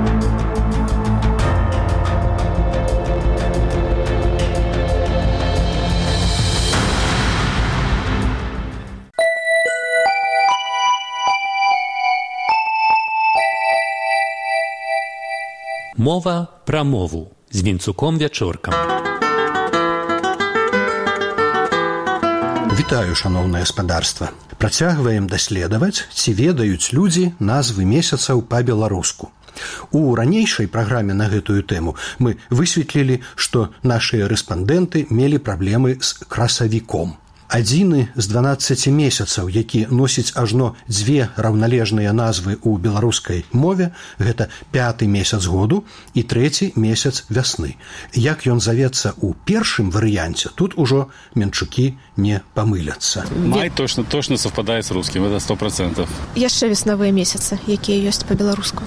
Мова пра мову з Вінцуком Вячоркам. Вітаю, шаноўнае спадарства. Працягваем даследаваць, ці ведаюць людзі назвы месяцаў па-беларуску. У ранейшай праграме на гэтую тэму мы высветлілі, што нашыя рэспандэнты мелі праблемы з красавіком. Адзіны з 12 месяцаў, які носіць ажно дзве раўналежныя назвы ў беларускай мове, гэта 5-й месяц году і 3-й месяц вясны. Як ён завецца ў першым варыянце, тут ужо менчукі не памыляцца. Май точно совпадает с русским, это 100%. Яшчэ веснавыя месяцы, якія ёсць па-беларуску.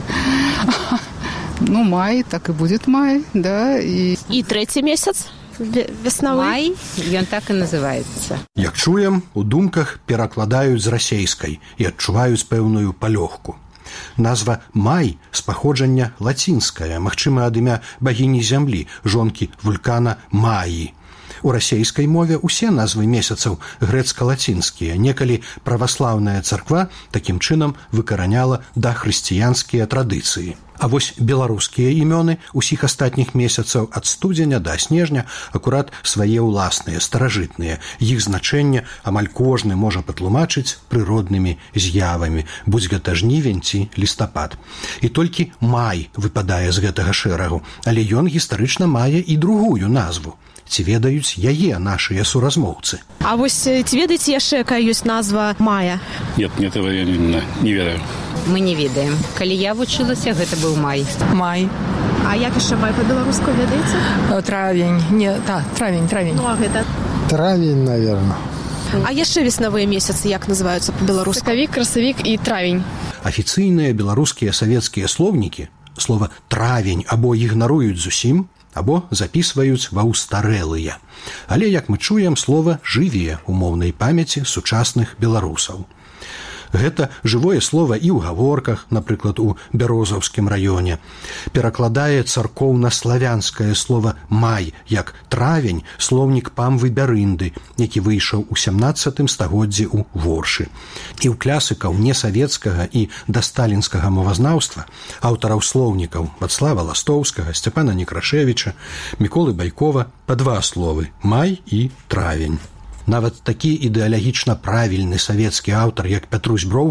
Ну, май, так и будет май, да. И 3-й месяц? Веснавы? Май, ён так і называецца. Як чуем, у думках перакладаюць з расейскай і адчуваюць пэўную палёгку. Назва «май» з паходжання лацінская, магчыма, ад імя багіні зямлі, жонкі вулкана Маі. У расейскай мове ўсе назвы месяцаў грэцка-лацінскія. Некалі праваслаўная царква такім чынам выкараняла дахрысціянскія традыцыі. А вось беларускія імёны ўсіх астатніх месяцаў ад студзеня да снежня акурат свае ўласныя, старажытныя. Іх значэнне амаль кожны можа патлумачыць прыроднымі з'явамі, будзь гэта жнівень ці лістапад. І толькі май выпадае з гэтага шэрагу, але ён гістарычна мае і другую назву. Ці ведаюць яе нашыя суразмоўцы? А вось ці ведаеце яшчэ, якая ёсць назва мая? Нет, этого я не ведаю. Мы не ведаем. Калі я вучылася, гэта быў май. Май. А як яшчэ май па-беларуску ведаеце? Травень. Не, так, травень. Ну, а гэта? Травень, наверное. А яшчэ веснавыя месяцы як называюцца па-беларуску? Сакавік, красавік і травень. Афіцыйныя беларускія савецкія слоўнікі слова «травень» або ігнаруюць зусім, або запісваюць ва ўстарэлыя. Але, як мы чуем, слова жыве ў моўнай памяці сучасных беларусаў. Гэта жывое слова і ў гаворках, напрыклад, у Бярозаўскім раёне. Перакладае царкоўна-славянскае слова «май» як «травень» слоўнік Памвы Бярынды, які выйшаў у 17 стагоддзі ў Воршы. І ў класыкаў несавецкага і дасталінскага мовазнаўства, аўтараў слоўнікаў Вацлава Ластоўскага, Сцяпана Некрашевіча, Міколы Байкова па два словы «май» і «травень». Нават такі ідэалагічна правільны савецкі аўтар, як Пятрусь Броўка,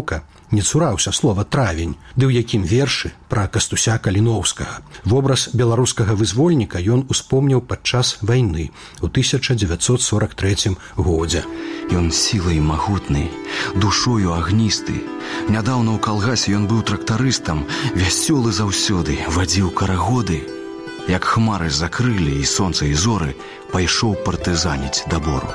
не цураўся слова травень, ды ў якім вершы пра Кастуся Каліноўскага. Вобраз беларускага вызвольніка ён успомніў падчас вайны ў 1943 годзе. Ён сілай магутны, душою агністы. Нядаўна ў калгасе ён быў трактарыстам, вясёлы заўсёды, вадзіў карагоды. Як хмары закрылі і сонца і зоры, пайшоў партызаніць да бору.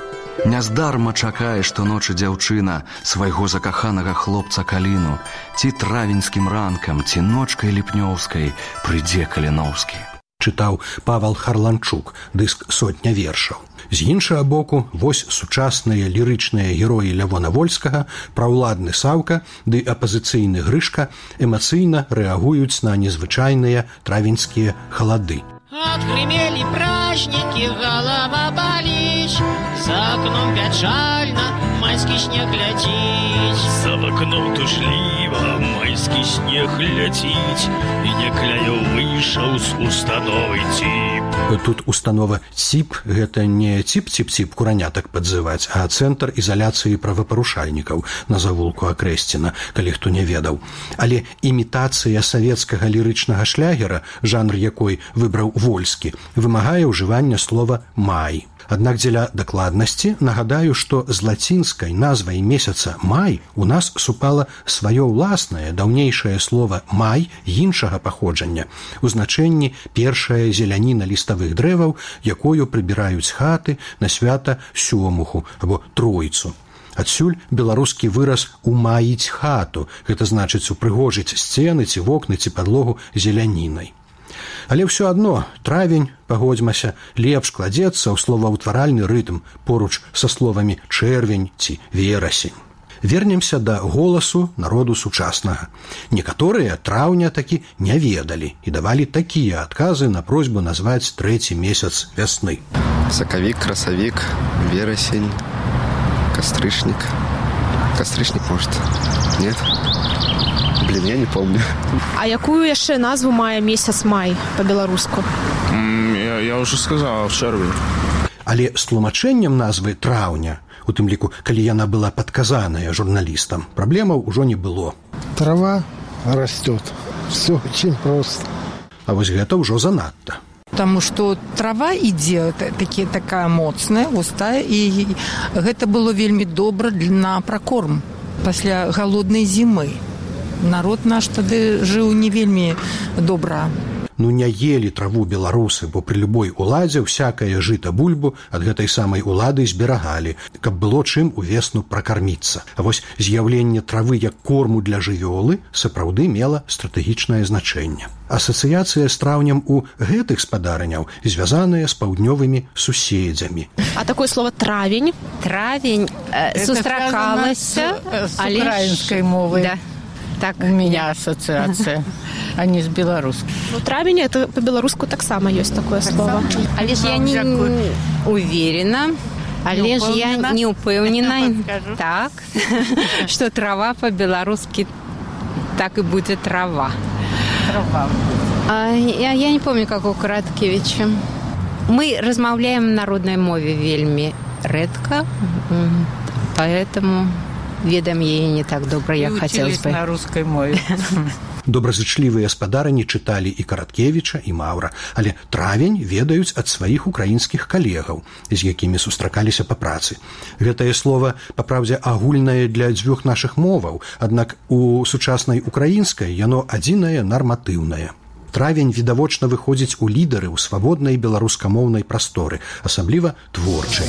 Няздарма чакае штоночы дзяўчына свайго закаханага хлопца Каліну, ці травеньскім ранкам, ці ночкай ліпнёўскай прыйдзе Каліноўскі. Чытаў Павал Харланчук, дыск «Сотня вершаў». З іншага боку, вось сучасныя лірычныя героі Лявона Вольскага, праўладны Саўка ды апазіцыйны Грышка эмацыйна рэагуюць на незвычайныя травеньскія халады. Отгремели праздники, голова болит, за окном печально, майский снег летит. За окном тужліва, майский снег летит, и некляю выйшаў з установы ЦІП. Тут установа ЦІП – гэта не ЦІП-ЦІП-ЦІП куранятак падзываць, а Цэнтр ізаляцыі правапарушальнікаў на завулку Акрэсціна, калі хто не ведаў. Але імітацыя савецкага лірычнага шлягера, жанр якой выбраў Вольскі, вымагае ўжывання слова «май». Аднак дзеля дакладнасці нагадаю, што з лацінскай назвай месяца «май» у нас супала сваё ўласнае даўнейшае слова «май» іншага паходжання, у значэнні першая зеляніна ліставых дрэваў, якою прыбіраюць хаты на свята Сёмуху або Тройцу. Адсюль беларускі выраз «умаіць хату», гэта значыць упрыгожыць сцены ці вокны ці падлогу зелянінай. Але ўсё адно травень, пагодзьмася, лепш кладзецца ў словаўтваральны рытм поруч са словамі чэрвень ці верасень. Вернемся да голасу народу сучаснага. Некаторыя траўня такі не ведалі і давалі такія адказы на просьбу назваць трэці месяц вясны. Сакавік, красавік, верасень, кастрычнік. Кастрычнік, может? Нет? Блин, я не помню. А якую яшчэ назву мае месяц май па-беларуску? Я уже сказал, чэрвень. Але з тлумачэннем назвы траўня, у тым ліку, калі яна была падказаная журналістам, праблемаў ужо не было. Трава растет. Все очень просто. А вось гэта ўжо занадта. Потому что трава ідзе такая моцная, густая, і гэта было вельмі добра на пракорм пасля галоднай зімы. Народ наш тады жыў не вельмі добра. Ну не елі траву беларусы, бо пры любой уладзе всякае жыта бульбу ад гэтай самай улады зберагалі, каб было чым увесну пракарміцца. А вось з'яўленне травы як корму для жывёлы сапраўды мела стратэгічнае значэнне. Асацыяцыя з траўнем у гэтых спадарняў звязаная з паўднёвымі суседзямі. А такое слово травень? Травень сустракалася з украінскай мовы. Да. Так, у меня ассоциация, а не с белорусской. Ну, травень, это по-белоруску так само есть такое слово. Але ж я не уверена, але ж я не упэўнена, так, что трава по-белорусски так и будет трава. Я не помню, как у Караткевича. Мы размаўляем на народной мове вельмі рэдка, поэтому... ведам яе не так добра, як хацелось бы. На рускай мове. Добразычлівыя спадарні чыталі і Караткевіча, і Маўра, але травень ведаюць ад сваіх украінскіх калегаў, з якімі сустракаліся па працы. Гэтае слова, па праўдзе, агульнае для дзвюх нашых моваў, аднак у сучаснай украінскай яно адзінае нарматыўнае. Травень відавочна выходзіць у лідары ў свабоднай беларускамоўнай прасторы, асабліва творчай.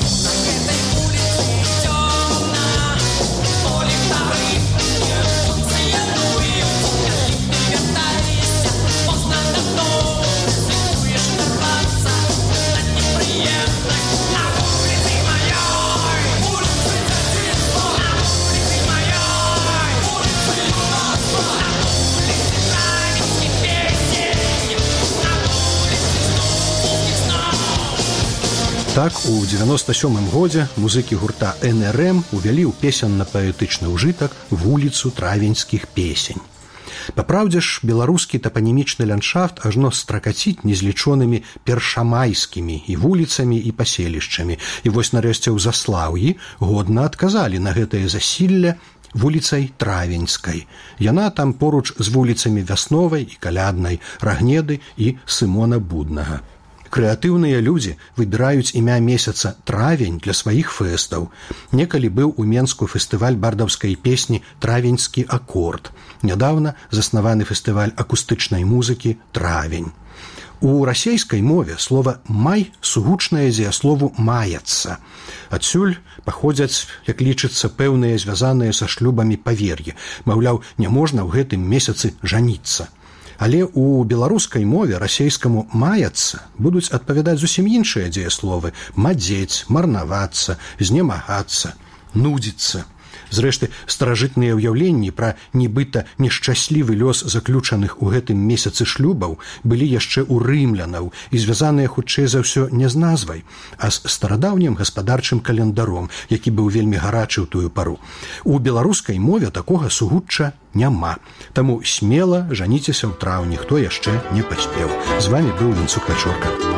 Так, у 97-м годзе музыкі гурта НРМ увялі ў песенна-паэтычны ўжытак вуліцу травеньскіх песень. Папраўдзе ж, беларускі тапанімічны ландшафт ажно стракаціць незлічонымі першамайскімі і вуліцамі і паселішчамі. І вось нарэшце ў Заслаўі годна адказалі на гэтае засілле вуліцай Травеньскай. Яна там поруч з вуліцамі Вясновай і Каляднай, Рагнеды і Сымона Буднага. Крэатыўныя людзі выбіраюць імя месяца травень для сваіх фэстаў. Некалі быў у Менску фестываль бардаўскай песні «Травеньскі акорд». Нядаўна заснаваны фестываль акустычнай музыкі «Травень». У расейскай мове слова «май» сугучнае дзеяслову «маяцца». Адсюль паходзяць, як лічыцца, пэўныя звязаныя са шлюбамі павер'і. Маўляў, не можна ў гэтым месяцы жаніцца. Але ў беларускай мове расейскаму «маяцца» будуць адпавядаць зусім іншыя дзеясловы: мадзець, марнавацца, знемагацца, нудзіцца. Зрэшты, старажытныя ўяўленні пра нібыта нешчаслівы лёс заключаных у гэтым месяцы шлюбаў былі яшчэ ў рымлянаў і звязаныя хутчэй за ўсё не з назвай, а з старадаўнім гаспадарчым календаром, які быў вельмі гарачы ў тую пару. У беларускай мове такога сугучча няма. Таму смела жаніцеся ў траўні, хто яшчэ не паспеў. З вамі быў Вінцук Пячорка.